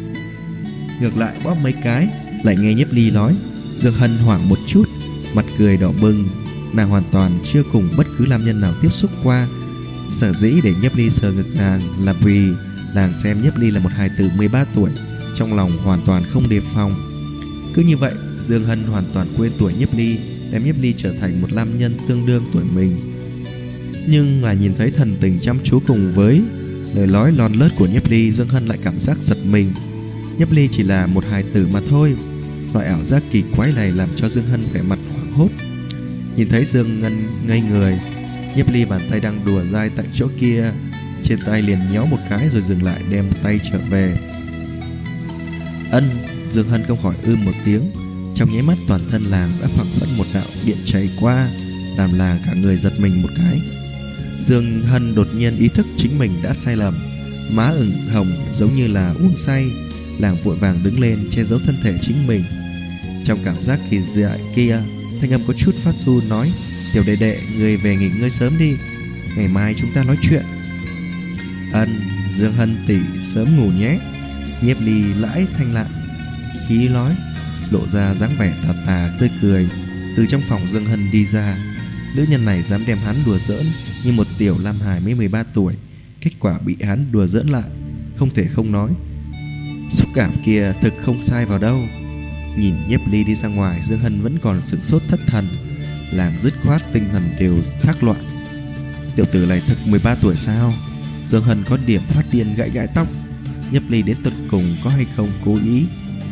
ngược lại bóp mấy cái. Lại nghe Nhiếp Ly nói. Dương Hân hoảng một chút, mặt cười đỏ bừng. Nàng hoàn toàn chưa cùng bất cứ nam nhân nào tiếp xúc qua. Sở dĩ để Nhiếp Ly sờ ngực nàng là vì nàng xem Nhiếp Ly là một hài tử 13 tuổi, trong lòng hoàn toàn không đề phòng. Cứ như vậy, Dương Hân hoàn toàn quên tuổi Nhiếp Ly, đem Nhiếp Ly trở thành một nam nhân tương đương tuổi mình. Nhưng mà nhìn thấy thần tình chăm chú cùng với lời nói lon lớt của Nhiếp Ly, Dương Hân lại cảm giác giật mình. Nhiếp Ly chỉ là một hài tử mà thôi. Loại ảo giác kỳ quái này làm cho Dương Hân vẻ mặt hoảng hốt. Nhìn thấy Dương Hân ngây người, Nhiếp Ly bàn tay đang đùa dai tại chỗ kia, trên tay liền nhéo một cái rồi dừng lại, đem tay trở về. Ân. Dương Hân không khỏi một tiếng. Trong nháy mắt toàn thân làng đã phảng phất một đạo điện chảy qua, làm làng cả người giật mình một cái. Dương Hân đột nhiên ý thức chính mình đã sai lầm, má ửng hồng giống như là uống say. Làng vội vàng đứng lên che giấu thân thể chính mình. Trong cảm giác kỳ diệu kia, thanh âm có chút phát run nói: "Tiểu đệ đệ, người về nghỉ ngơi sớm đi, ngày mai chúng ta nói chuyện." Ân. Dương Hân tỷ sớm ngủ nhé. Nhiếp Ly lãi thanh lại khí nói, lộ ra dáng vẻ tà tà tươi cười. Từ trong phòng Dương Hân đi ra. Nữ nhân này dám đem hắn đùa giỡn như một tiểu nam hài mới 13 tuổi. Kết quả bị hắn đùa giỡn lại, không thể không nói, xúc cảm kia thực không sai vào đâu. Nhìn Nhiếp Ly đi ra ngoài, Dương Hân vẫn còn sửng sốt thất thần. Làng dứt khoát tinh thần đều thác loạn. Tiểu tử này thực 13 tuổi sao? Dương Hân có điểm phát điên gãi gãi tóc. Nhiếp Ly đến tận cùng có hay không cố ý.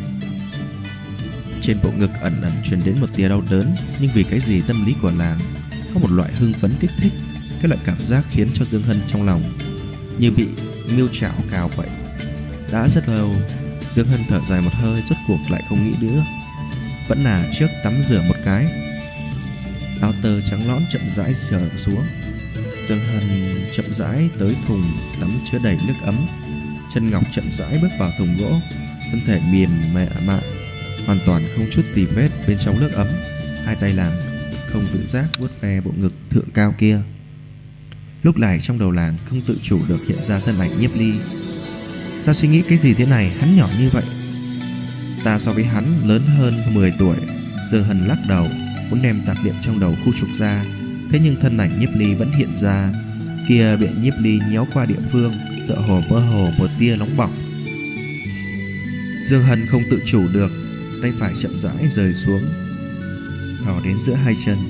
Trên bộ ngực ẩn ẩn truyền đến một tia đau đớn, nhưng vì cái gì tâm lý của làng có một loại hưng phấn kích thích. Cái loại cảm giác khiến cho Dương Hân trong lòng như bị miêu chảo cào vậy. Đã rất lâu, Dương Hân thở dài một hơi, rốt cuộc lại không nghĩ nữa. Vẫn là trước tắm rửa một cái. Áo tơ trắng nõn chậm rãi trở xuống. Dương Hân chậm rãi tới thùng tắm chứa đầy nước ấm. Chân ngọc chậm rãi bước vào thùng gỗ, thân thể mềm mại, hoàn toàn không chút tì vết bên trong nước ấm. Hai tay làng không tự giác vuốt ve bộ ngực thượng cao kia. Lúc này trong đầu làng không tự chủ được hiện ra thân ảnh Nhiếp Ly. Ta suy nghĩ cái gì thế này, hắn nhỏ như vậy, ta so với hắn lớn hơn 10 tuổi. Dương Hân lắc đầu, muốn đem tạp niệm trong đầu khu trục ra. Thế nhưng thân ảnh Nhiếp Ly vẫn hiện ra. Kia bị Nhiếp Ly nhéo qua địa phương, tựa hồ mơ hồ một tia nóng bỏng. Dương Hân không tự chủ được, tay phải chậm rãi rời xuống, thò đến giữa hai chân.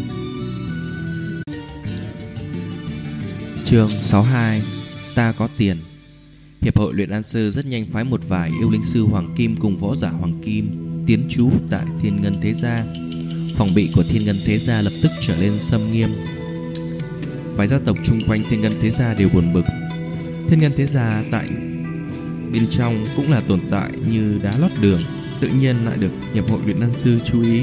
Chương 62. Ta có tiền. Hiệp hội luyện đan sư rất nhanh phái một vài yêu linh sư Hoàng Kim cùng võ giả Hoàng Kim tiến trú tại Thiên Ngân Thế Gia. Phòng bị của Thiên Ngân Thế Gia lập tức trở nên xâm nghiêm. Vài gia tộc chung quanh Thiên Ngân Thế Gia đều buồn bực. Thiên Ngân Thế Gia tại bên trong cũng là tồn tại như đá lót đường, tự nhiên lại được Hiệp hội luyện đan sư chú ý.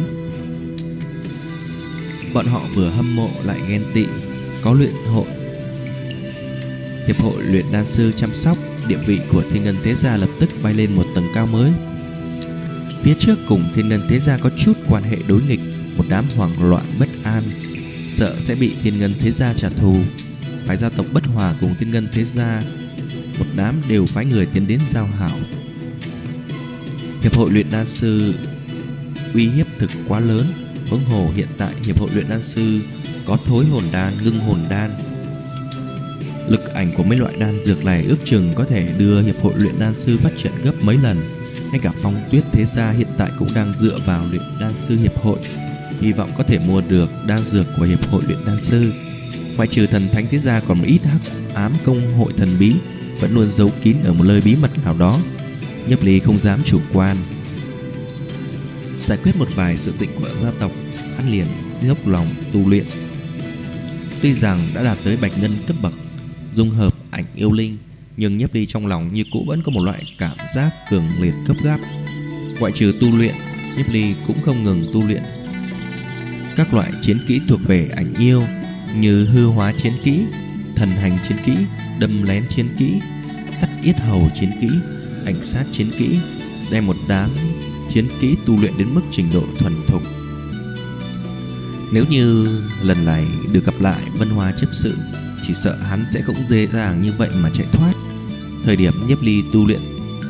Bọn họ vừa hâm mộ lại ghen tị. Có luyện hội Hiệp hội luyện đan sư chăm sóc, địa vị của Thiên Ngân Thế Gia lập tức bay lên một tầng cao mới. Phía trước cùng Thiên Ngân Thế Gia có chút quan hệ đối nghịch, một đám hoảng loạn bất an, sợ sẽ bị Thiên Ngân Thế Gia trả thù. Phái gia tộc bất hòa cùng Thiên Ngân Thế Gia, một đám đều phái người tiến đến giao hảo. Hiệp hội luyện đan sư uy hiếp thực quá lớn, huống hồ hiện tại Hiệp hội luyện đan sư có thối hồn đan, ngưng hồn đan. Lực ảnh của mấy loại đan dược này ước chừng có thể đưa Hiệp hội luyện đan sư phát triển gấp mấy lần. Ngay cả Phong Tuyết Thế Gia hiện tại cũng đang dựa vào luyện đan sư hiệp hội, hy vọng có thể mua được đan dược của Hiệp hội luyện đan sư. Ngoại trừ Thần Thánh Thế Gia, còn một ít hắc ám công hội thần bí vẫn luôn giấu kín ở một nơi bí mật nào đó. Nhiếp Ly không dám chủ quan, giải quyết một vài sự tình của gia tộc, hắn liền dốc lòng tu luyện. Tuy rằng đã đạt tới bạch ngân cấp bậc, dung hợp ảnh yêu linh, nhưng Nhiếp Ly trong lòng như cũ vẫn có một loại cảm giác cường liệt gấp gáp. Ngoại trừ tu luyện, Nhiếp Ly cũng không ngừng tu luyện các loại chiến kỹ thuộc về ảnh yêu, như hư hóa chiến kỹ, thần hành chiến kỹ, đâm lén chiến kỹ, cắt yết hầu chiến kỹ, ảnh sát chiến kỹ, đem một đám chiến kỹ tu luyện đến mức trình độ thuần thục. Nếu như lần này được gặp lại Vân Hoa chấp sự, chỉ sợ hắn sẽ không dễ dàng như vậy mà chạy thoát. Thời điểm Nhiếp Ly tu luyện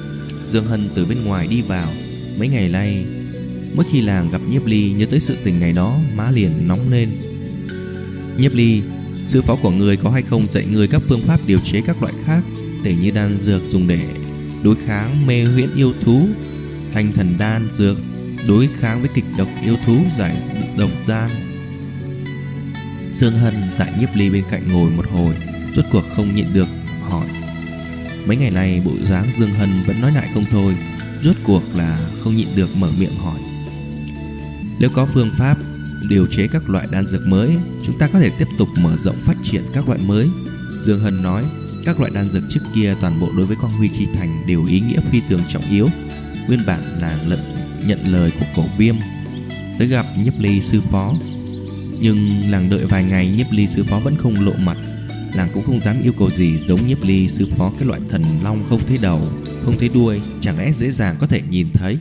Dương Hân từ bên ngoài đi vào. Mấy ngày nay, mỗi khi làng gặp Nhiếp Ly nhớ tới sự tình ngày đó, má liền nóng lên. Nhiếp Ly, sư phó của người có hay không dạy người các phương pháp điều chế các loại khác, tỉ như đan dược dùng để đối kháng mê huyễn yêu thú, thanh thần đan dược đối kháng với kịch độc yêu thú, giải độc gian. Dương Hân tại Nhiếp Ly bên cạnh ngồi một hồi, rốt cuộc không nhịn được hỏi. Mấy ngày nay bộ dáng Dương Hân vẫn nói lại không thôi, rốt cuộc là không nhịn được mở miệng hỏi. Nếu có phương pháp điều chế các loại đan dược mới, chúng ta có thể tiếp tục mở rộng phát triển các loại mới. Dương Hân nói, các loại đan dược trước kia toàn bộ đối với Quang Huy Chi Thành đều ý nghĩa phi thường trọng yếu. Nguyên bản là nhận lời của Cổ Viêm tới gặp Nhiếp Ly sư phó, nhưng làng đợi vài ngày Nhiếp Ly sư phó vẫn không lộ mặt. Làng cũng không dám yêu cầu gì giống Nhiếp Ly sư phó, cái loại thần long không thấy đầu không thấy đuôi, chẳng lẽ dễ dàng có thể nhìn thấy.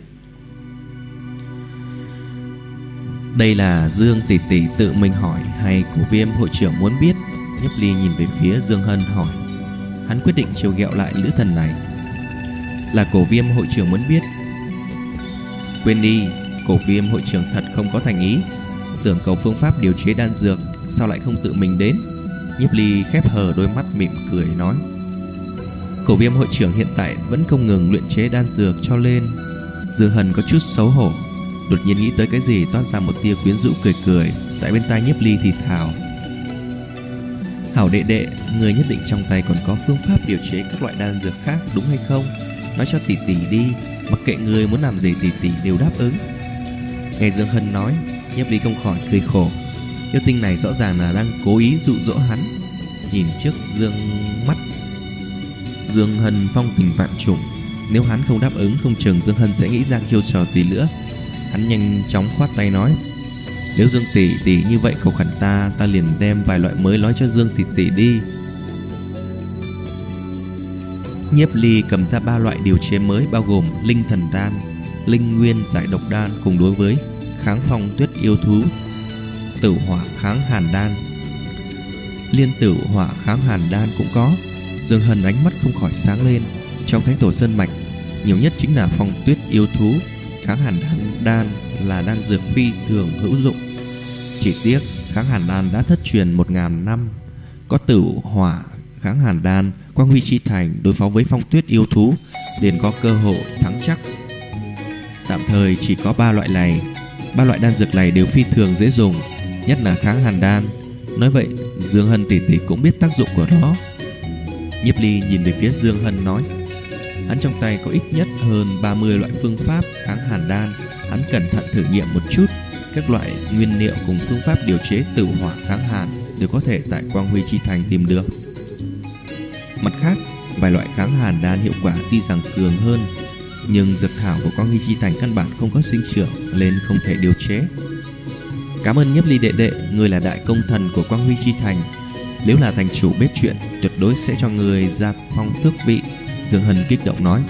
Đây là Dương tỷ tỷ tự mình hỏi hay Cổ Viêm hội trưởng muốn biết? Nhiếp Ly nhìn về phía Dương Hân hỏi. Hắn quyết định trêu ghẹo lại nữ thần này. Là Cổ Viêm hội trưởng muốn biết. Quên đi, Cổ Viêm hội trưởng thật không có thành ý. Tưởng cầu phương pháp điều chế đan dược, sao lại không tự mình đến? Nhiếp Ly khép hờ đôi mắt mỉm cười nói. Cổ Viêm hội trưởng hiện tại vẫn không ngừng luyện chế đan dược, cho nên Dương Hân có chút xấu hổ. Đột nhiên nghĩ tới cái gì, toát ra một tia quyến rũ cười cười. Tại bên tai Nhiếp Ly thì thào. Hảo đệ đệ, người nhất định trong tay còn có phương pháp điều chế các loại đan dược khác đúng hay không? Nói cho tỷ tỷ đi, mặc kệ người muốn làm gì tỷ tỷ đều đáp ứng. Nghe Dương Hân nói, Nhiếp Ly không khỏi cười khổ. Yêu tinh này rõ ràng là đang cố ý dụ dỗ hắn. Nhìn trước Dương Hân phong tình vạn trùng, nếu hắn không đáp ứng, không chừng Dương Hân sẽ nghĩ ra chiêu trò gì nữa. Hắn nhanh chóng khoát tay nói, nếu Dương tỷ tỷ như vậy cầu khẩn ta liền đem vài loại mới nói cho Dương tỷ tỷ đi. Nhiếp Ly cầm ra 3 loại điều chế mới, bao gồm linh thần đan, linh nguyên giải độc đan, cùng đối với kháng phong tuyết yêu thú, tử hỏa kháng hàn đan, liên tử hỏa kháng hàn đan cũng có. Dương Hân ánh mắt không khỏi sáng lên. Trong Thánh Tổ Sơn mạch, nhiều nhất chính là phong tuyết yêu thú, kháng hàn đan là đan dược phi thường hữu dụng. Chỉ tiếc kháng hàn đan đã thất truyền 1000 năm. Có tử hỏa kháng hàn đan, Quang Huy Chi Thành đối phó với phong tuyết yêu thú liền có cơ hội thắng chắc. Tạm thời chỉ có 3 loại này. 3 loại đan dược này đều phi thường dễ dùng, nhất là kháng hàn đan. Nói vậy Dương Hân tỷ tỷ cũng biết tác dụng của nó. Nhiếp Ly nhìn về phía Dương Hân nói, hắn trong tay có ít nhất hơn 30 loại phương pháp kháng hàn đan. Hắn cẩn thận thử nghiệm một chút, các loại nguyên liệu cùng phương pháp điều chế tử hỏa kháng hàn đều có thể tại Quang Huy Chi Thành tìm được. Mặt khác, vài loại kháng hàn đan hiệu quả tuy rằng cường hơn, nhưng dược thảo của Quang Huy Chi Thành căn bản không có sinh trưởng nên không thể điều chế. Cảm ơn Nhiếp Ly đệ đệ, người là đại công thần của Quang Huy Chi Thành. Nếu là thành chủ biết chuyện, tuyệt đối sẽ cho người ra phong tước vị. Dương Hân kích động nói.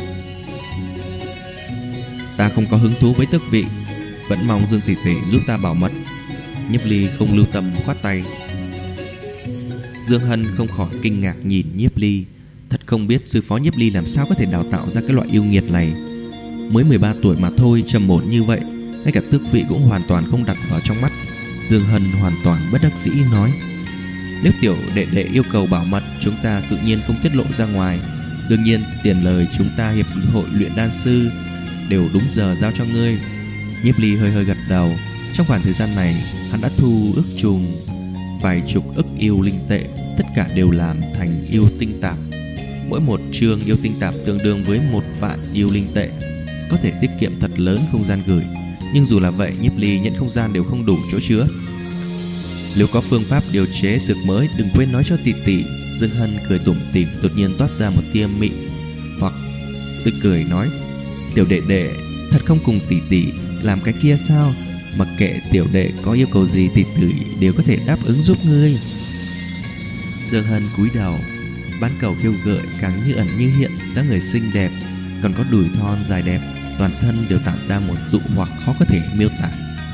Ta không có hứng thú với tước vị, vẫn mong Dương tỷ tỷ giúp ta bảo mật. Nhiếp Ly không lưu tâm khoát tay. Dương Hân không khỏi kinh ngạc nhìn Nhiếp Ly. Thật không biết sư phó Nhiếp Ly làm sao có thể đào tạo ra cái loại yêu nghiệt này. Mới 13 tuổi mà thôi, trầm ổn như vậy, ngay cả tước vị cũng hoàn toàn không đặt vào trong mắt. Dương Hân hoàn toàn bất đắc dĩ nói, nếu tiểu đệ đệ yêu cầu bảo mật, chúng ta tự nhiên không tiết lộ ra ngoài. Đương nhiên tiền lời chúng ta hiệp hội luyện đan sư đều đúng giờ giao cho ngươi. Nhiếp Ly hơi gật đầu. Trong khoảng thời gian này, hắn đã thu ước chừng vài chục ức yêu linh tệ, tất cả đều làm thành yêu tinh tạp. Mỗi một chương yêu tinh tạp tương đương với 1 vạn yêu linh tệ, có thể tiết kiệm thật lớn không gian gửi. Nhưng dù là vậy, Nhiếp Ly nhận không gian đều không đủ chỗ chứa. Nếu có phương pháp điều chế dược mới, đừng quên nói cho tỷ tỷ. Dương Hân cười tủm tỉm, đột nhiên toát ra một tia mị hoặc tươi cười nói, tiểu đệ đệ thật không cùng tỷ tỷ làm cái kia sao? Mặc kệ tiểu đệ có yêu cầu gì, tỷ tỷ đều có thể đáp ứng giúp ngươi. Dương Hân cúi đầu, bán cầu kêu gợi càng như ẩn như hiện, dáng người xinh đẹp, còn có đùi thon dài đẹp, toàn thân đều tạo ra một dụ hoặc khó có thể miêu tả.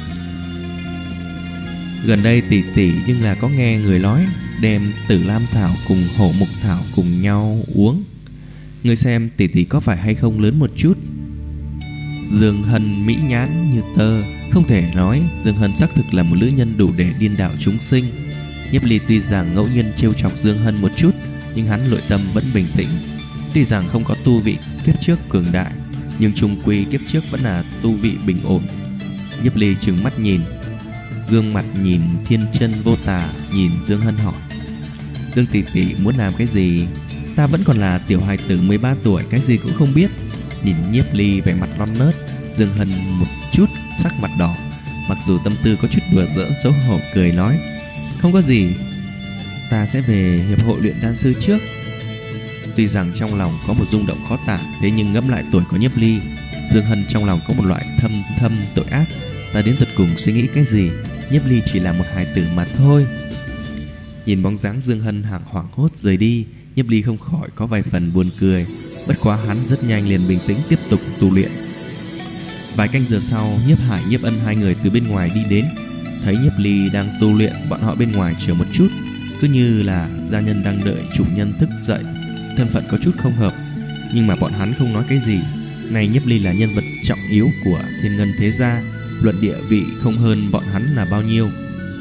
Gần đây tỷ tỷ nhưng là có nghe người nói đem Tử Lam thảo cùng Hổ Mục thảo cùng nhau uống, Ngươi xem tỷ tỷ có phải hay không lớn một chút. Dương Hân mỹ nhãn như tơ. Không thể nói, Dương Hân xác thực là một nữ nhân đủ để điên đảo chúng sinh. Nhiếp Ly tuy rằng ngẫu nhiên trêu chọc Dương Hân một chút, nhưng hắn nội tâm vẫn bình tĩnh. Tuy rằng không có tu vị kiếp trước cường đại, nhưng chung quy kiếp trước vẫn là tu vị bình ổn. Nhiếp Ly trừng mắt nhìn, gương mặt nhìn thiên chân vô tà, nhìn Dương Hân hỏi: Dương tỷ tỷ muốn làm cái gì? Ta vẫn còn là tiểu hài tử 13 tuổi, cái gì cũng không biết. Nhìn Nhiếp Ly vẻ mặt non nớt, Dương Hân một chút sắc mặt đỏ, mặc dù tâm tư có chút đùa giỡn xấu hổ, cười nói: Không có gì, ta sẽ về hiệp hội luyện đan sư trước. Tuy rằng trong lòng có một rung động khó tả, thế nhưng ngẫm lại tuổi của Nhiếp Ly, Dương Hân trong lòng có một loại thâm tội ác. Ta đến tận cùng suy nghĩ cái gì? Nhiếp Ly chỉ là một hài tử mà thôi. Nhìn bóng dáng Dương Hân hoảng hốt rời đi, Nhiếp Ly không khỏi có vài phần buồn cười. Bất quá hắn rất nhanh liền bình tĩnh tiếp tục tu luyện. Vài canh giờ sau, Nhiếp Hải, Nhiếp Ân hai người từ bên ngoài đi đến. Thấy Nhiếp Ly đang tu luyện, bọn họ bên ngoài chờ một chút, cứ như là gia nhân đang đợi chủ nhân thức dậy. Thân phận có chút không hợp, nhưng mà bọn hắn không nói cái gì. Này Nhiếp Ly là nhân vật trọng yếu của Thiên Ngân thế gia, luận địa vị không hơn bọn hắn là bao nhiêu.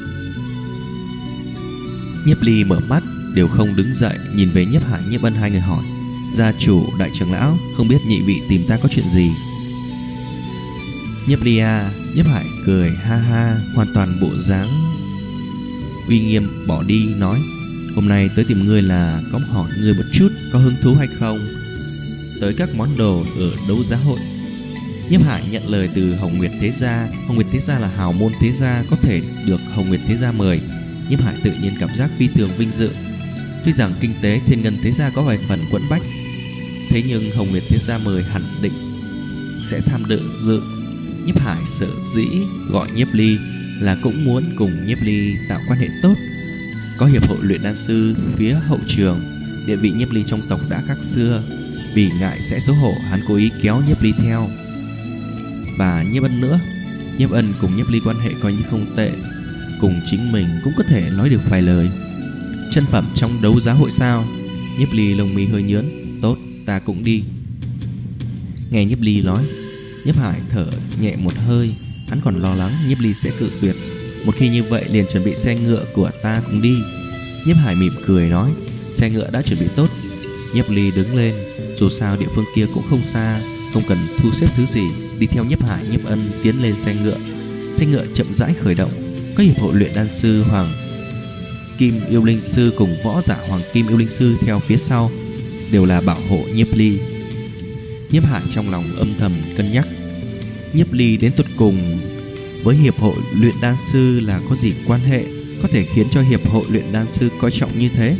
Nhiếp Ly mở mắt đều không đứng dậy, nhìn về Nhiếp Hải, Nhiếp Ân hai người hỏi: Gia chủ, đại trưởng lão, không biết nhị vị tìm ta có chuyện gì? Nhiếp Ly à? Nhiếp Hải cười ha ha, hoàn toàn bộ dáng uy nghiêm bỏ đi, nói: Hôm nay tới tìm ngươi là có hỏi ngươi một chút, có hứng thú hay không tới các món đồ ở đấu giá hội. Nhiếp Hải nhận lời từ Hồng Nguyệt thế gia. Hồng Nguyệt thế gia là hào môn thế gia, có thể được Hồng Nguyệt thế gia mời, Nhiếp Hải tự nhiên cảm giác phi thường vinh dự. Tuy rằng kinh tế Thiên Ngân thế gia có vài phần quẫn bách, thế nhưng Hồng Nguyệt thế gia mời hẳn định sẽ tham dự. Nhiếp Hải sở dĩ gọi Nhiếp Ly là cũng muốn cùng Nhiếp Ly tạo quan hệ tốt. Có hiệp hội luyện đan sư phía hậu trường, địa vị Nhiếp Ly trong tộc đã khác xưa. Vì ngại sẽ xấu hổ, hắn cố ý kéo Nhiếp Ly theo. Và Nhiếp Ân nữa, Nhiếp Ân cùng Nhiếp Ly quan hệ coi như không tệ, cùng chính mình cũng có thể nói được vài lời. Chân phẩm trong đấu giá hội sao? Nhiếp Ly lông mi hơi nhướng. Tốt, ta cũng đi. Nghe Nhiếp Ly nói, Nhiếp Hải thở nhẹ một hơi. Hắn còn lo lắng Nhiếp Ly sẽ cự tuyệt. Một khi như vậy liền chuẩn bị xe ngựa của ta cùng đi. Nhiếp Hải mỉm cười nói: Xe ngựa đã chuẩn bị tốt. Nhiếp Ly đứng lên, dù sao địa phương kia cũng không xa, không cần thu xếp thứ gì. Đi theo Nhiếp Hải, Nhiếp Ân tiến lên xe ngựa. Xe ngựa chậm rãi khởi động. Có hiệp hội luyện đan sư Hoàng Kim Yêu Linh Sư cùng võ giả Hoàng Kim Yêu Linh Sư theo phía sau, đều là bảo hộ Nhiếp Ly. Nhiếp Hải trong lòng âm thầm cân nhắc, Nhiếp Ly đến tột cùng với hiệp hội luyện đan sư là có gì quan hệ, có thể khiến cho hiệp hội luyện đan sư coi trọng như thế.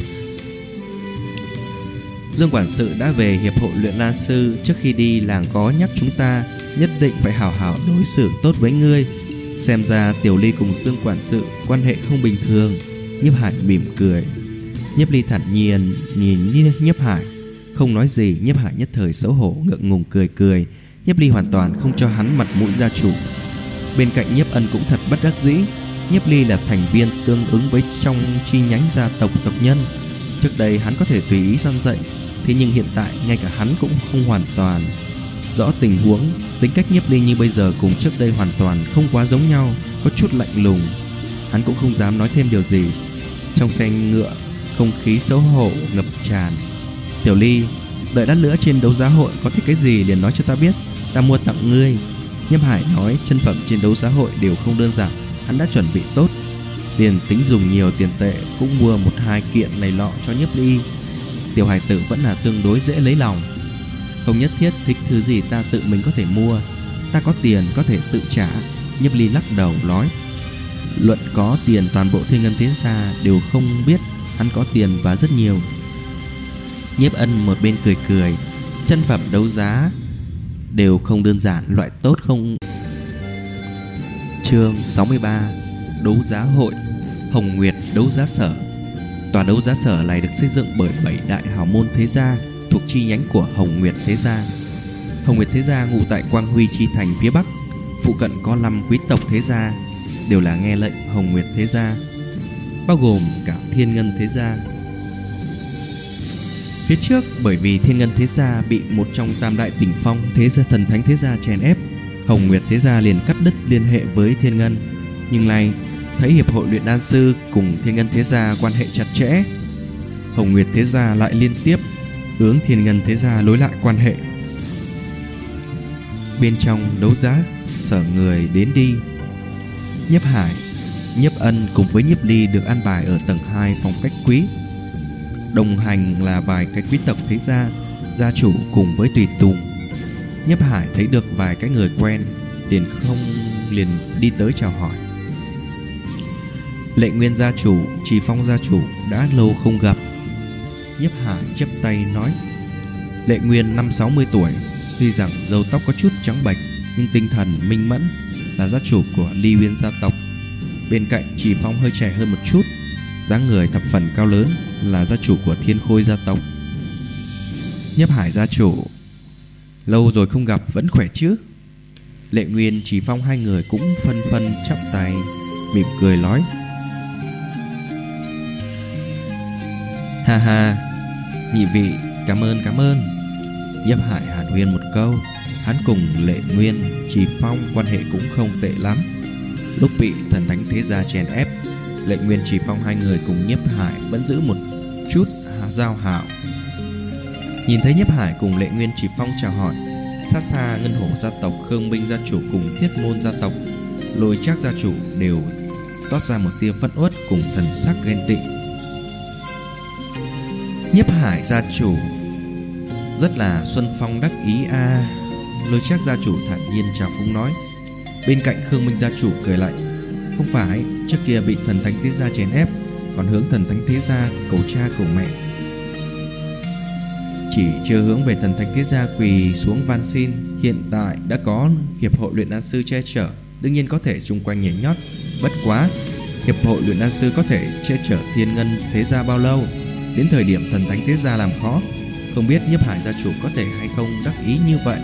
Dương quản sự đã về hiệp hội luyện đan sư, trước khi đi làng có nhắc chúng ta nhất định phải hảo hảo đối xử tốt với ngươi. Xem ra Tiểu Ly cùng Dương quản sự quan hệ không bình thường. Nhiếp Hải mỉm cười. Nhiếp Ly thản nhiên nhìn Nhiếp Hải, không nói gì. Nhiếp Hải nhất thời xấu hổ ngượng ngùng cười. Nhiếp Ly hoàn toàn không cho hắn mặt mũi gia chủ. Bên cạnh Nhiếp Ân cũng thật bất đắc dĩ. Nhiếp Ly là thành viên tương ứng với trong chi nhánh gia tộc tộc nhân. Trước đây hắn có thể tùy ý săn dạy, thế nhưng hiện tại ngay cả hắn cũng không hoàn toàn rõ tình huống. Tính cách Nhiếp Ly như bây giờ cùng trước đây hoàn toàn không quá giống nhau, có chút lạnh lùng. Hắn cũng không dám nói thêm điều gì. Trong xe ngựa, không khí xấu hổ ngập tràn. Tiểu Ly, đợi lát nữa trên đấu giá hội có thích cái gì liền nói cho ta biết, ta mua tặng ngươi. Nhiếp Hải nói chân phẩm trên đấu giá hội đều không đơn giản, hắn đã chuẩn bị tốt, liền tính dùng nhiều tiền tệ cũng mua 1-2 kiện này lọ cho Nhiếp Ly. Tiểu hải tử vẫn là tương đối dễ lấy lòng, không nhất thiết thích thứ gì ta tự mình có thể mua, ta có tiền có thể tự trả. Nhiếp Ly lắc đầu nói, luận có tiền toàn bộ Thiên Ngân Thế Gia đều không biết hắn có tiền và rất nhiều. Nhiếp Ân một bên cười, chân phẩm đấu giá đều không đơn giản, loại tốt không. Chương 63: Đấu giá hội. Hồng Nguyệt đấu giá sở. Tòa đấu giá sở này được xây dựng bởi 7 đại hào môn thế gia thuộc chi nhánh của Hồng Nguyệt thế gia. Hồng Nguyệt thế gia ngụ tại Quang Huy chi thành phía bắc, phụ cận có 5 quý tộc thế gia đều là nghe lệnh Hồng Nguyệt thế gia, bao gồm cả Thiên Ngân thế gia. Phía trước, bởi vì Thiên Ngân Thế Gia bị một trong tam đại đỉnh phong thế gia thần thánh thế gia chèn ép, Hồng Nguyệt Thế Gia liền cắt đứt liên hệ với Thiên Ngân. Nhưng nay thấy hiệp hội luyện đan sư cùng Thiên Ngân Thế Gia quan hệ chặt chẽ, Hồng Nguyệt Thế Gia lại liên tiếp hướng Thiên Ngân Thế Gia nối lại quan hệ. Bên trong đấu giá, sở người đến đi. Nhiếp Hải, Nhiếp Ân cùng với Nhiếp Ly được an bài ở tầng 2 phòng khách quý. Đồng hành là vài cái quý tộc thế gia, gia chủ cùng với tùy tùng. Nhiếp Hải thấy được vài cái người quen, liền đi tới chào hỏi. Lệ Nguyên gia chủ, Trì Phong gia chủ đã lâu không gặp. Nhiếp Hải chắp tay nói. Lệ Nguyên 50-60 tuổi, tuy rằng râu tóc có chút trắng bệch nhưng tinh thần minh mẫn, là gia chủ của Ly Uyên gia tộc. Bên cạnh Trì Phong hơi trẻ hơn một chút, dáng người thập phần cao lớn, là gia chủ của Thiên Khôi gia tộc. Nhiếp Hải gia chủ, lâu rồi không gặp, vẫn khỏe chứ? Lệ Nguyên, Trì Phong hai người cũng phân chắp tay, mỉm cười nói. Ha ha, nhị vị, cảm ơn. Nhiếp Hải hàn huyên một câu. Hắn cùng Lệ Nguyên, Trì Phong quan hệ cũng không tệ lắm. Lúc bị thần thánh thế gia chèn ép, Lệ Nguyên, Trì Phong hai người cùng Nhiếp Hải vẫn giữ một chút giao hảo. Nhìn thấy Nhiếp Hải cùng Lệ Nguyên, Trì Phong chào hỏi, xa xa Ngân Hổ gia tộc, Khương Minh gia chủ cùng Thiết Môn gia tộc, Lôi Trác gia chủ đều toát ra một tia phẫn uất cùng thần sắc ghen tị. Nhiếp Hải gia chủ rất là xuân phong đắc ý a. Lôi Trác gia chủ thản nhiên chào phúng nói. Bên cạnh Khương Minh gia chủ cười lạnh. Không phải, trước kia bị thần thánh thế gia chèn ép, còn hướng thần thánh thế gia cầu cha cầu mẹ. Chỉ chưa hướng về thần thánh thế gia quỳ xuống van xin. Hiện tại đã có hiệp hội luyện đan sư che chở, đương nhiên có thể chung quanh nhảy nhót. Bất quá, hiệp hội luyện đan sư có thể che chở Thiên Ngân thế gia bao lâu? Đến thời điểm thần thánh thế gia làm khó, không biết Nhiếp Hải gia chủ có thể hay không đắc ý như vậy.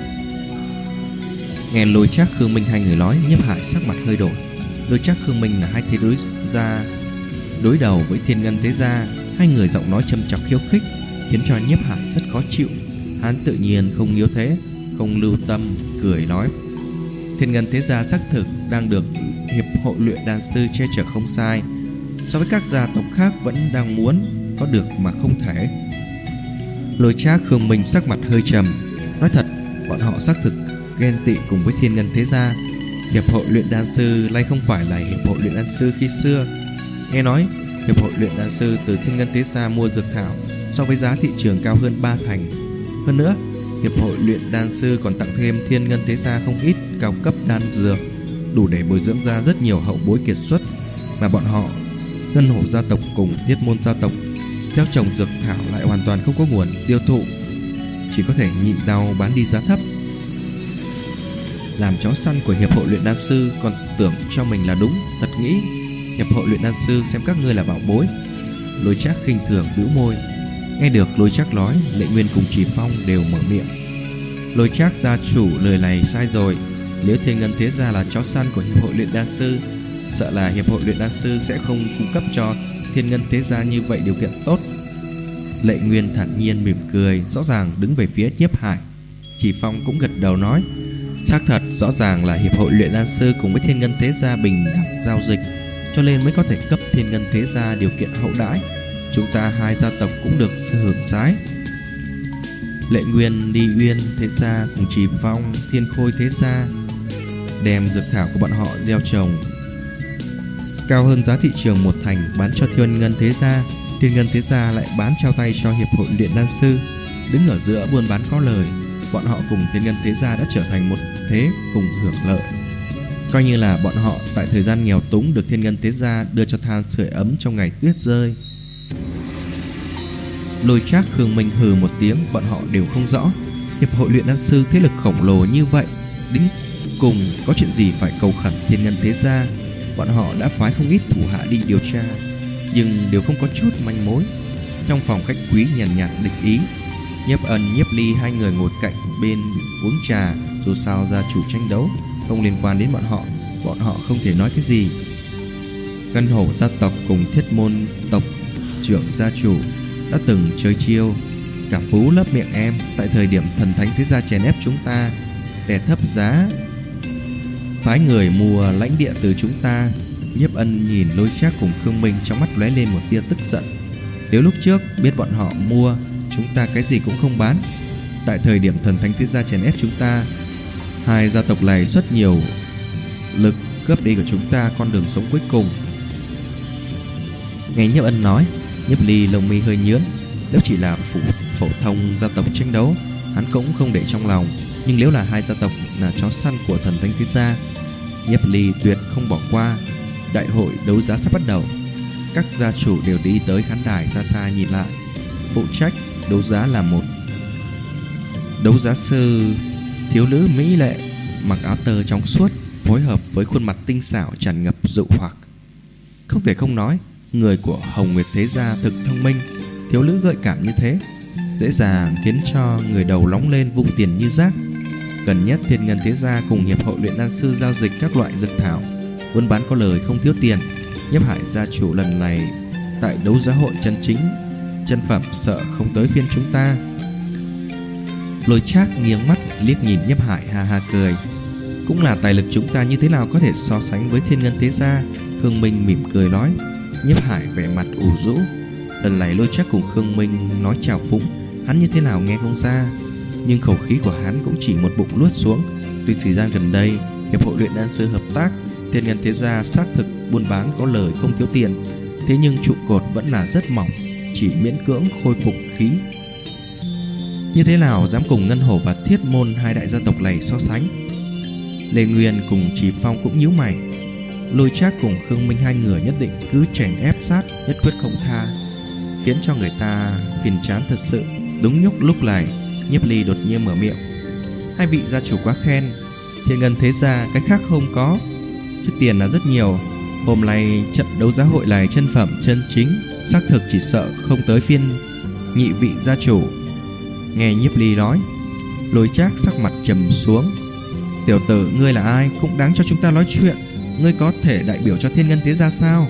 Nghe Lôi Trác, Khương Minh hai người nói, Nhiếp Hải sắc mặt hơi đổi. Lôi Trác, Khương Minh là hai thế gia đối đầu với Thiên Ngân thế gia, hai người giọng nói châm chọc khiêu khích, khiến cho Nhiếp Hải rất khó chịu. Hắn tự nhiên không yếu thế, không lưu tâm, cười nói. Thiên Ngân thế gia xác thực đang được hiệp hội luyện đan sư che chở không sai, so với các gia tộc khác vẫn đang muốn có được mà không thể. Lôi Trác, Khương Minh sắc mặt hơi trầm. Nói thật, bọn họ xác thực ghen tị cùng với Thiên Ngân thế gia. Hiệp hội luyện đan sư nay không phải là hiệp hội luyện đan sư khi xưa. Nghe nói hiệp hội luyện đan sư từ Thiên Ngân thế gia mua dược thảo so với giá thị trường cao hơn 3 thành. Hơn nữa, hiệp hội luyện đan sư còn tặng thêm Thiên Ngân thế gia không ít cao cấp đan dược, đủ để bồi dưỡng ra rất nhiều hậu bối kiệt xuất, mà bọn họ Ngân Hổ gia tộc cùng Thiết Môn gia tộc gieo trồng dược thảo lại hoàn toàn không có nguồn tiêu thụ, chỉ có thể nhịn đau bán đi giá thấp. Làm chó săn của hiệp hội luyện đan sư còn tưởng cho mình là đúng, thật nghĩ hiệp hội luyện đan sư xem các ngươi là bảo bối. Lôi Trác khinh thường bĩu môi. Nghe được Lôi Trác nói, Lệ Nguyên cùng Trì Phong đều mở miệng. Lôi Trác gia chủ lời này sai rồi. Nếu Thiên Ngân thế gia là chó săn của hiệp hội luyện đan sư, sợ là hiệp hội luyện đan sư sẽ không cung cấp cho Thiên Ngân thế gia như vậy điều kiện tốt. Lệ Nguyên thản nhiên mỉm cười, rõ ràng đứng về phía Nhiếp Hải. Trì Phong cũng gật đầu nói. Xác thật, rõ ràng là hiệp hội luyện đan sư cùng với Thiên Ngân thế gia bình đẳng giao dịch, cho nên mới có thể cấp Thiên Ngân thế gia điều kiện hậu đãi. Chúng ta hai gia tộc cũng được hưởng sái. Lệ Nguyên, Ly Uyên thế gia cùng Trì Phong, Thiên Khôi thế gia đem dược thảo của bọn họ gieo trồng cao hơn giá thị trường 1 thành bán cho Thiên Ngân thế gia. Thiên Ngân thế gia lại bán trao tay cho hiệp hội luyện đan sư. Đứng ở giữa buôn bán có lời, bọn họ cùng Thiên Ngân thế gia đã trở thành một thế cùng hưởng lợi. Coi như là bọn họ tại thời gian nghèo túng được Thiên Ngân thế gia đưa cho than sưởi ấm trong ngày tuyết rơi. Lôi Trác, Khương Minh hừ một tiếng, bọn họ đều không rõ hiệp hội luyện đan sư thế lực khổng lồ như vậy đến cùng có chuyện gì phải cầu khẩn Thiên Ngân thế gia. Bọn họ đã phái không ít thủ hạ đi điều tra, nhưng đều không có chút manh mối. Trong phòng khách quý nhàn nhạt địch ý, Nhiếp Ân, Nhiếp Ly hai người ngồi cạnh bên uống trà. Dù sao gia chủ tranh đấu không liên quan đến bọn họ không thể nói cái gì. Ngân Hổ gia tộc cùng Thiết Môn tộc trưởng gia chủ đã từng chơi chiêu, Cả Phú lấp miệng em. Tại thời điểm thần thánh thế gia chèn ép chúng ta, đè thấp giá, phái người mua lãnh địa từ chúng ta. Nhiếp Ân nhìn Lôi Trác cùng Khương Minh, trong mắt lóe lên một tia tức giận. Nếu lúc trước biết bọn họ mua, chúng ta cái gì cũng không bán. Tại thời điểm thần thánh thế gia chèn ép chúng ta, hai gia tộc này xuất nhiều lực cướp đi của chúng ta con đường sống cuối cùng. Nghe Nhiếp Ân nói, Nhiếp Ly lông mi hơi nhướng. Nếu chỉ là phổ thông gia tộc tranh đấu, hắn cũng không để trong lòng. Nhưng nếu là hai gia tộc là chó săn của thần thánh thế gia, Nhiếp Ly tuyệt không bỏ qua. Đại hội đấu giá sắp bắt đầu. Các gia chủ đều đi tới khán đài xa xa nhìn lại. Phụ trách đấu giá là một đấu giá sư thiếu nữ mỹ lệ, mặc áo tơ trong suốt, phối hợp với khuôn mặt tinh xảo tràn ngập dụ hoặc. Không thể không nói, người của Hồng Nguyệt thế gia thực thông minh. Thiếu nữ gợi cảm như thế, dễ dàng khiến cho người đầu nóng lên vung tiền như rác. Gần nhất Thiên Ngân thế gia cùng hiệp hội luyện đan sư giao dịch các loại dược thảo, buôn bán có lời không thiếu tiền. Nhiếp Hải gia chủ lần này tại đấu giá hội chân chính chân phẩm, sợ không tới phiên chúng ta. Lôi Trác nghiêng mắt liếc nhìn Nhiếp Hải, ha ha cười. Cũng là tài lực chúng ta như thế nào có thể so sánh với Thiên Ngân thế gia? Khương Minh mỉm cười nói. Nhiếp Hải vẻ mặt ủ rũ. Lần này Lôi Trác cùng Khương Minh nói chào phúng, hắn như thế nào nghe không ra, nhưng khẩu khí của hắn cũng chỉ một bụng luốt xuống. Tuy thời gian gần đây hiệp hội luyện đan sư hợp tác, Thiên Ngân thế gia xác thực buôn bán có lời không thiếu tiền, thế nhưng trụ cột vẫn là rất mỏng, chỉ miễn cưỡng khôi phục khí. Như thế nào dám cùng Ngân Hổ và Thiết Môn, hai đại gia tộc này so sánh? Lê Nguyên cùng Trì Phong cũng nhíu mày. Lôi Trác cùng Khương Minh hai người nhất định cứ chèn ép sát, nhất quyết không tha, khiến cho người ta phiền chán thật sự. Đúng lúc này, Nhiếp Ly đột nhiên mở miệng. Hai vị gia chủ quá khen, Thiên Ngân thế gia cái khác không có, chứ tiền là rất nhiều. Hôm nay trận đấu giá hội này chân phẩm chân chính, xác thực chỉ sợ không tới phiên nhị vị gia chủ. Nghe Nhiếp Ly nói, Lôi Trác sắc mặt trầm xuống. Tiểu tử, ngươi là ai cũng đáng cho chúng ta nói chuyện. Ngươi có thể đại biểu cho Thiên Ngân thế gia sao?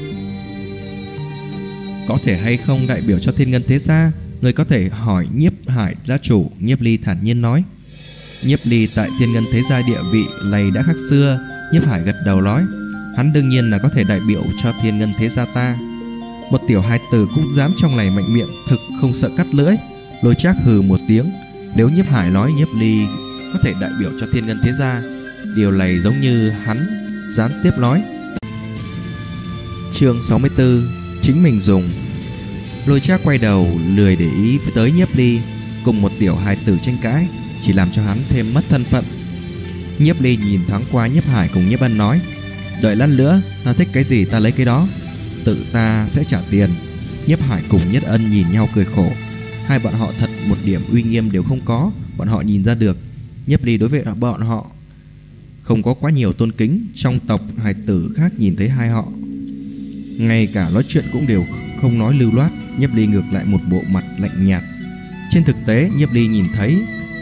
Có thể hay không đại biểu cho Thiên Ngân thế gia, ngươi có thể hỏi Nhiếp Hải gia chủ. Nhiếp Ly thản nhiên nói. Nhiếp Ly tại Thiên Ngân thế gia địa vị này đã khác xưa. Nhiếp Hải gật đầu nói, hắn đương nhiên là có thể đại biểu cho Thiên Ngân thế gia ta. Một tiểu hài tử cũng dám trong này mạnh miệng, thực không sợ cắt lưỡi. Lôi Trác hừ một tiếng. Nếu Nhiếp Hải nói Nhiếp Ly có thể đại biểu cho Thiên Ngân thế gia, điều này giống như hắn gián tiếp nói. Chương 64, chính mình dùng. Lôi Trác quay đầu lười để ý tới Nhiếp Ly, cùng một tiểu hài tử tranh cãi chỉ làm cho hắn thêm mất thân phận. Nhiếp Ly nhìn thoáng qua Nhiếp Hải cùng Nhiếp Ân nói, đợi lát nữa ta thích cái gì ta lấy cái đó, tự ta sẽ trả tiền. Nhiếp Hải cùng Nhiếp Ân nhìn nhau cười khổ. Hai bọn họ thật một điểm uy nghiêm đều không có. Bọn họ nhìn ra được Nhiếp Ly đối với bọn họ không có quá nhiều tôn kính. Trong tộc hài tử khác nhìn thấy hai họ, ngay cả nói chuyện cũng đều không nói lưu loát. Nhiếp Ly ngược lại một bộ mặt lạnh nhạt. Trên thực tế Nhiếp Ly nhìn thấy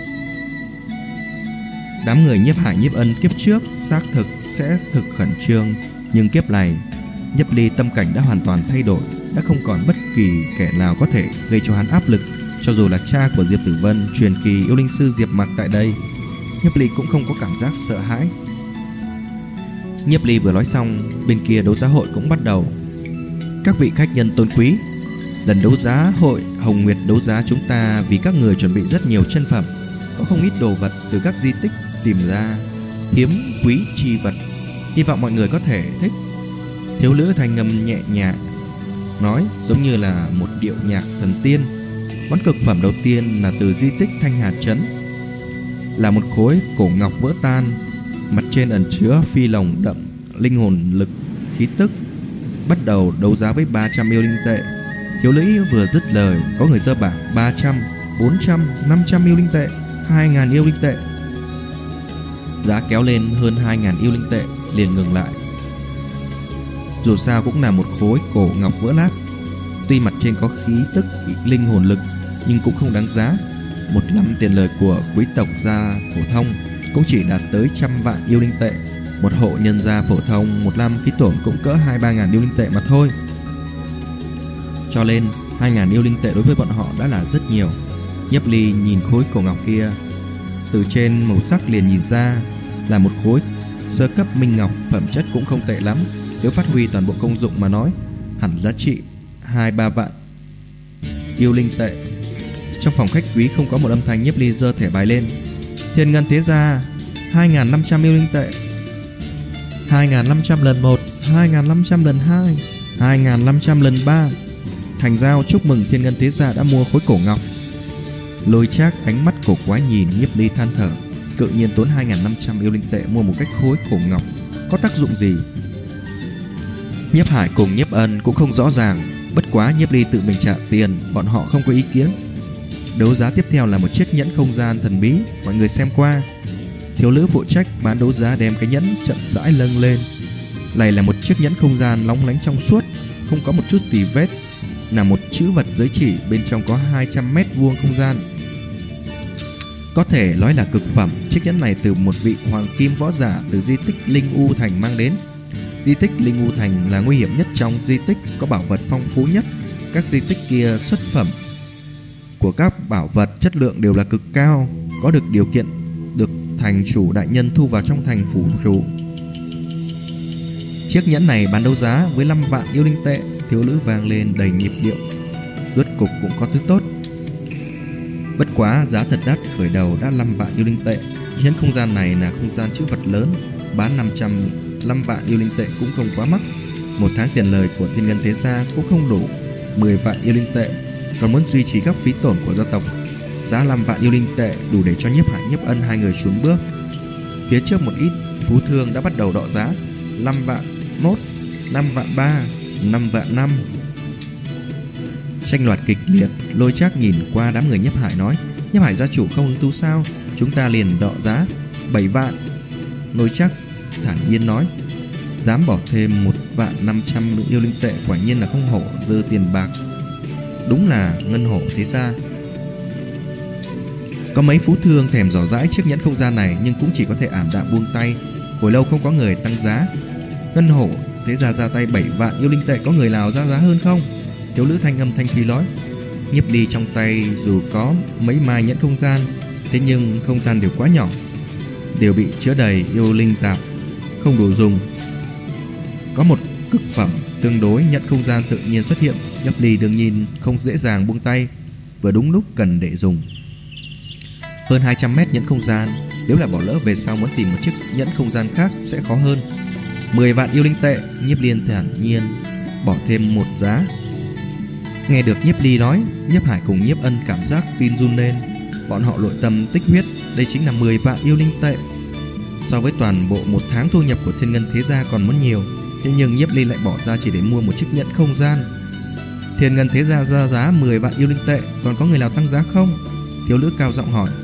đám người Nhiếp Hải Nhiếp Ân kiếp trước xác thực sẽ thực khẩn trương, nhưng kiếp này Nhiếp Ly tâm cảnh đã hoàn toàn thay đổi, đã không còn bất kỳ kẻ nào có thể gây cho hắn áp lực. Cho dù là cha của Diệp Tử Vân, truyền kỳ yêu linh sư Diệp Mặc tại đây, Nhiếp Ly cũng không có cảm giác sợ hãi. Nhiếp Ly vừa nói xong, bên kia đấu giá hội cũng bắt đầu. Các vị khách nhân tôn quý, lần đấu giá hội Hồng Nguyệt đấu giá chúng ta vì các người chuẩn bị rất nhiều chân phẩm, có không ít đồ vật từ các di tích tìm ra, hiếm quý chi vật, hy vọng mọi người có thể thích. Thiếu nữ thanh ngâm nhẹ nhàng nói, giống như là một điệu nhạc thần tiên. Món cực phẩm đầu tiên là từ di tích Thanh Hà Trấn, là một khối cổ ngọc vỡ tan, mặt trên ẩn chứa phi lồng đậm linh hồn lực khí tức. Bắt đầu đấu giá với 300 yêu linh tệ. Thiếu nữ vừa dứt lời, có người giơ bảng 300, 400, 500 yêu linh tệ, 2.000 yêu linh tệ. Giá kéo lên hơn 2.000 yêu linh tệ liền ngừng lại. Dù sao cũng là một khối cổ ngọc vỡ nát, tuy mặt trên có khí tức linh hồn lực nhưng cũng không đáng giá. Một năm tiền lời của quý tộc gia phổ thông cũng chỉ đạt tới 100 vạn yêu linh tệ. Một hộ nhân gia phổ thông một năm phí tổn cũng cỡ 2-3 ngàn yêu linh tệ mà thôi. Cho nên 2.000 yêu linh tệ đối với bọn họ đã là rất nhiều. Nhiếp Ly nhìn khối cổ ngọc kia, từ trên màu sắc liền nhìn ra là một khối sơ cấp minh ngọc, phẩm chất cũng không tệ lắm. Nếu phát huy toàn bộ công dụng mà nói, hẳn giá trị 2-3 vạn yêu linh tệ. Trong phòng khách quý không có một âm thanh. Nhiếp Ly giơ thẻ bài lên. Thiên Ngân Thế Gia 2.500 yêu linh tệ. 2.500 lần 1, 2.500 lần 2, 2.500 lần 3. Thành giao. Chúc mừng Thiên Ngân Thế Gia đã mua khối cổ ngọc. Lôi Trác ánh mắt cổ quái nhìn Nhiếp Ly than thở. Tự nhiên tốn 2.500 yêu linh tệ mua một cái khối cổ ngọc có tác dụng gì? Nhiếp Hải cùng Nhiếp Ân cũng không rõ ràng. Bất quá Nhiếp Ly tự mình trả tiền, bọn họ không có ý kiến. Đấu giá tiếp theo là một chiếc nhẫn không gian thần bí. Mọi người xem qua. Thiếu nữ phụ trách bán đấu giá đem cái nhẫn chậm rãi nâng lên. Này là một chiếc nhẫn không gian lóng lánh trong suốt, không có một chút tì vết, là một chữ vật giới chỉ, bên trong có 200 mét vuông không gian. Có thể nói là cực phẩm. Chiếc nhẫn này từ một vị hoàng kim võ giả từ di tích Linh U Thành mang đến. Di tích Linh U Thành là nguy hiểm nhất trong di tích, có bảo vật phong phú nhất. Các di tích kia xuất phẩm của các bảo vật chất lượng đều là cực cao, có được điều kiện được thành chủ đại nhân thu vào trong thành phủ chủ. Chiếc nhẫn này bán đấu giá với 5 vạn yêu linh tệ. Thiếu nữ vang lên đầy nhịp điệu. Rốt cục cũng có thứ tốt. Bất quá giá thật đắt, khởi đầu đã 5 vạn yêu linh tệ. Nhẫn không gian này là không gian chữ vật lớn, bán 505 vạn yêu linh tệ cũng không quá mắc. Một tháng tiền lời của Thiên Ngân Thế Gia cũng không đủ 10 vạn yêu linh tệ, còn muốn duy trì các phí tổn của gia tộc. Giá 5 vạn yêu linh tệ đủ để cho Nhiếp Hải, Nhiếp Ân hai người xuống bước. Phía trước một ít phú thương đã bắt đầu đọ giá. 5 vạn 1, 5 vạn 3, 5 vạn 5. Tranh loạt kịch liệt. Lôi Trác nhìn qua đám người Nhiếp Hải nói: Nhiếp Hải gia chủ không hứng thú sao? Chúng ta liền đọ giá 7 vạn. Lôi Trác thản nhiên nói: dám bỏ thêm 1.500.000 yêu linh tệ, quả nhiên là không hổ dư tiền bạc. Đúng là ngân hổ thế gia. Có mấy phú thương thèm dò dãi chiếc nhẫn không gian này, nhưng cũng chỉ có thể ảm đạm buông tay. Hồi lâu không có người tăng giá. Ngân hổ thế gia ra tay 7 vạn yêu linh tệ, có người nào ra giá hơn không? Thiếu nữ thanh âm thanh thúy nói. Nhiếp Ly trong tay dù có mấy mai nhẫn không gian, thế nhưng không gian đều quá nhỏ, đều bị chứa đầy yêu linh tạp, không đủ dùng. Có một cực phẩm tương đối nhẫn không gian tự nhiên xuất hiện. Nhiếp Ly đương nhiên không dễ dàng buông tay, vừa đúng lúc cần để dùng. Hơn 200 mét nhẫn không gian, nếu là bỏ lỡ về sau muốn tìm một chiếc nhẫn không gian khác sẽ khó hơn. 10 vạn yêu linh tệ. Nhiếp Ly thản nhiên bỏ thêm một giá. Nghe được Nhiếp Ly nói, Nhiếp Hải cùng Nhiếp Ân cảm giác tim run lên. Bọn họ nội tâm tích huyết, đây chính là 10 vạn yêu linh tệ. So với toàn bộ một tháng thu nhập của Thiên Ngân Thế Gia còn muốn nhiều. Thế nhưng Nhiếp Ly lại bỏ ra chỉ để mua một chiếc nhẫn không gian. Thiên Ngân Thế Gia ra giá 10 vạn yêu linh tệ, còn có người nào tăng giá không? Thiếu nữ cao giọng hỏi.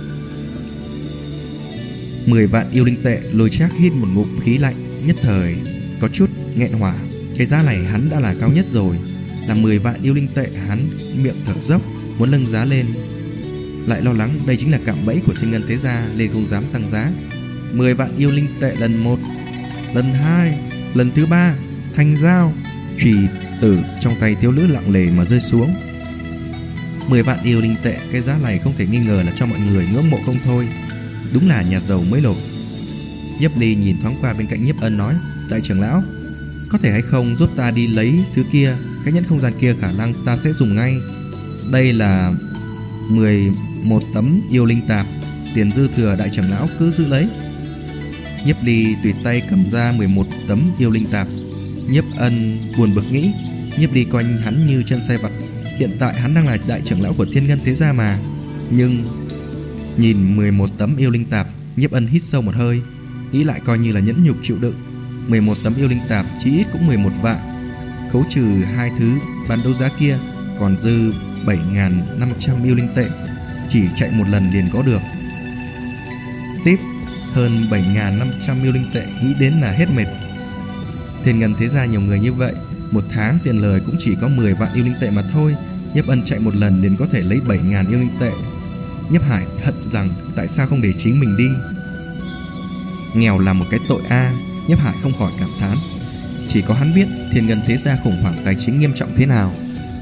10 vạn yêu linh tệ. Lôi Trác hít một ngụm khí lạnh, nhất thời có chút nghẹn hỏa. Cái giá này hắn đã là cao nhất rồi. Là 10 vạn yêu linh tệ, hắn miệng thở dốc, muốn nâng giá lên, lại lo lắng đây chính là cạm bẫy của Thiên Ngân Thế Gia nên không dám tăng giá. 10 vạn yêu linh tệ lần 1, lần 2, lần thứ 3, thành giao. Chùy tử trong tay thiếu nữ lặng lề mà rơi xuống. 10 vạn yêu linh tệ, cái giá này không thể nghi ngờ là cho mọi người ngưỡng mộ không thôi. Đúng là nhà giàu mới nổi. Nhiếp Ly nhìn thoáng qua bên cạnh Nhiếp Ân nói: đại trưởng lão, có thể hay không giúp ta đi lấy thứ kia? Cái nhẫn không gian kia khả năng ta sẽ dùng ngay. Đây là 11 tấm yêu linh tạp, tiền dư thừa đại trưởng lão cứ giữ lấy. Nhiếp Ly tùy tay cầm ra 11 tấm yêu linh tạp. Nhiếp Ân buồn bực nghĩ, Nhiếp Ly coi hắn như chân sai vặt. Hiện tại hắn đang là đại trưởng lão của Thiên Ngân Thế Gia mà. Nhưng nhìn 11 tấm yêu linh tạp, Nhiếp Ân hít sâu một hơi, nghĩ lại coi như là nhẫn nhục chịu đựng. 11 tấm yêu linh tạp chí ít cũng 11 vạn. Khấu trừ hai thứ bán đấu giá kia, còn dư 7.500 yêu linh tệ. Chỉ chạy một lần liền có được. Tiếp hơn 7.500 yêu linh tệ, nghĩ đến là hết mệt. Thiên Ngân Thế Gia nhiều người như vậy, một tháng tiền lời cũng chỉ có 10 vạn yêu linh tệ mà thôi. Nhiếp Ân chạy một lần liền có thể lấy 7.000 yêu linh tệ. Nhiếp Hải hận rằng tại sao không để chính mình đi. Nghèo là một cái tội a. Nhiếp Hải không khỏi cảm thán. Chỉ có hắn biết Thiên Ngân Thế Gia khủng hoảng tài chính nghiêm trọng thế nào.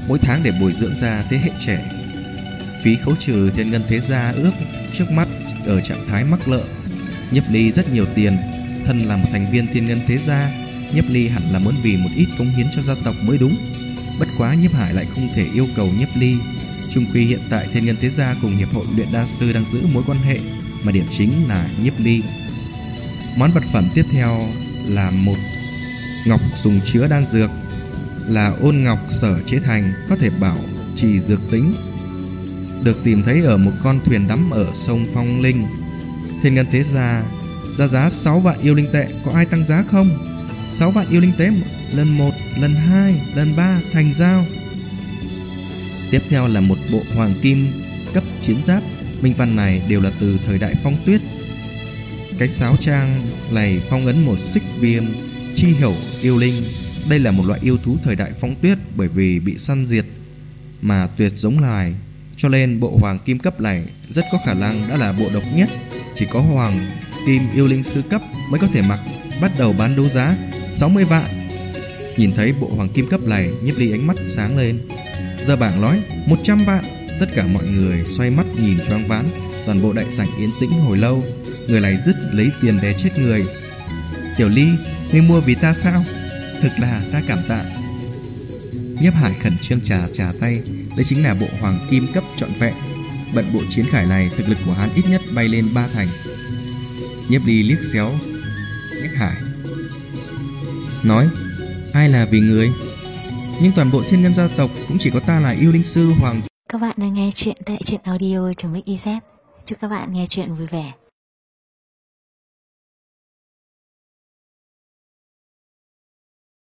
mỗi tháng để bồi dưỡng ra thế hệ trẻ. Phí khấu trừ thiên ngân thế gia ước trước mắt ở trạng thái mắc nợ Nhiếp Ly rất nhiều tiền. Thân là một thành viên thiên ngân thế gia, Nhiếp Ly hẳn là muốn vì một ít cống hiến cho gia tộc mới đúng. Bất quá Nhiếp Hải lại không thể yêu cầu Nhiếp Ly. Chung quy hiện tại thiên ngân thế gia cùng hiệp hội luyện đan sư đang giữ mối quan hệ, mà điểm chính là Nhiếp Ly. Món vật phẩm tiếp theo là một ngọc dùng chứa đan dược, là ôn ngọc sở chế thành, có thể bảo trì dược tính, được tìm thấy ở một con thuyền đắm ở sông Phong Linh. Thiên ngân thế gia ra giá 6 vạn yêu linh tệ, có ai tăng giá không? 6 vạn yêu linh tệ, lần 1, lần 2, lần 3 thành giao. Tiếp theo là một bộ hoàng kim cấp chiến giáp, minh văn này đều là từ thời đại Phong Tuyết. Cái sáo trang này phong ấn một xích viêm chi hiểu yêu linh. Đây là một loại yêu thú thời đại Phong Tuyết, bởi vì bị săn diệt mà tuyệt giống loài, cho nên bộ hoàng kim cấp này rất có khả năng đã là bộ độc nhất, chỉ có hoàng kim yêu linh sư cấp mới có thể mặc. Bắt đầu bán đấu giá 60 vạn. Nhìn thấy bộ hoàng kim cấp này, Nhiếp Ly ánh mắt sáng lên. Giờ bảng nói 100 vạn. Tất cả mọi người xoay mắt nhìn choáng váng. Toàn bộ đại sảnh yên tĩnh hồi lâu. Người này dứt lấy tiền đè chết người. Tiểu Ly, ngươi mua vì ta sao? Thực là ta cảm tạ. Nhiếp Hải khẩn trương trà tay. Đây chính là bộ hoàng kim cấp trọn vẹn. Bận bộ chiến khải này, thực lực của hắn ít nhất bay lên 3 thành. Nhiếp Ly liếc xéo Nhiếp Hải, nói: ai là vì người? Nhưng toàn bộ thiên ngân gia tộc cũng chỉ có ta là yêu linh sư hoàng. Các bạn đang nghe chuyện tại truyện audio.mix.iz. Chúc các bạn nghe chuyện vui vẻ.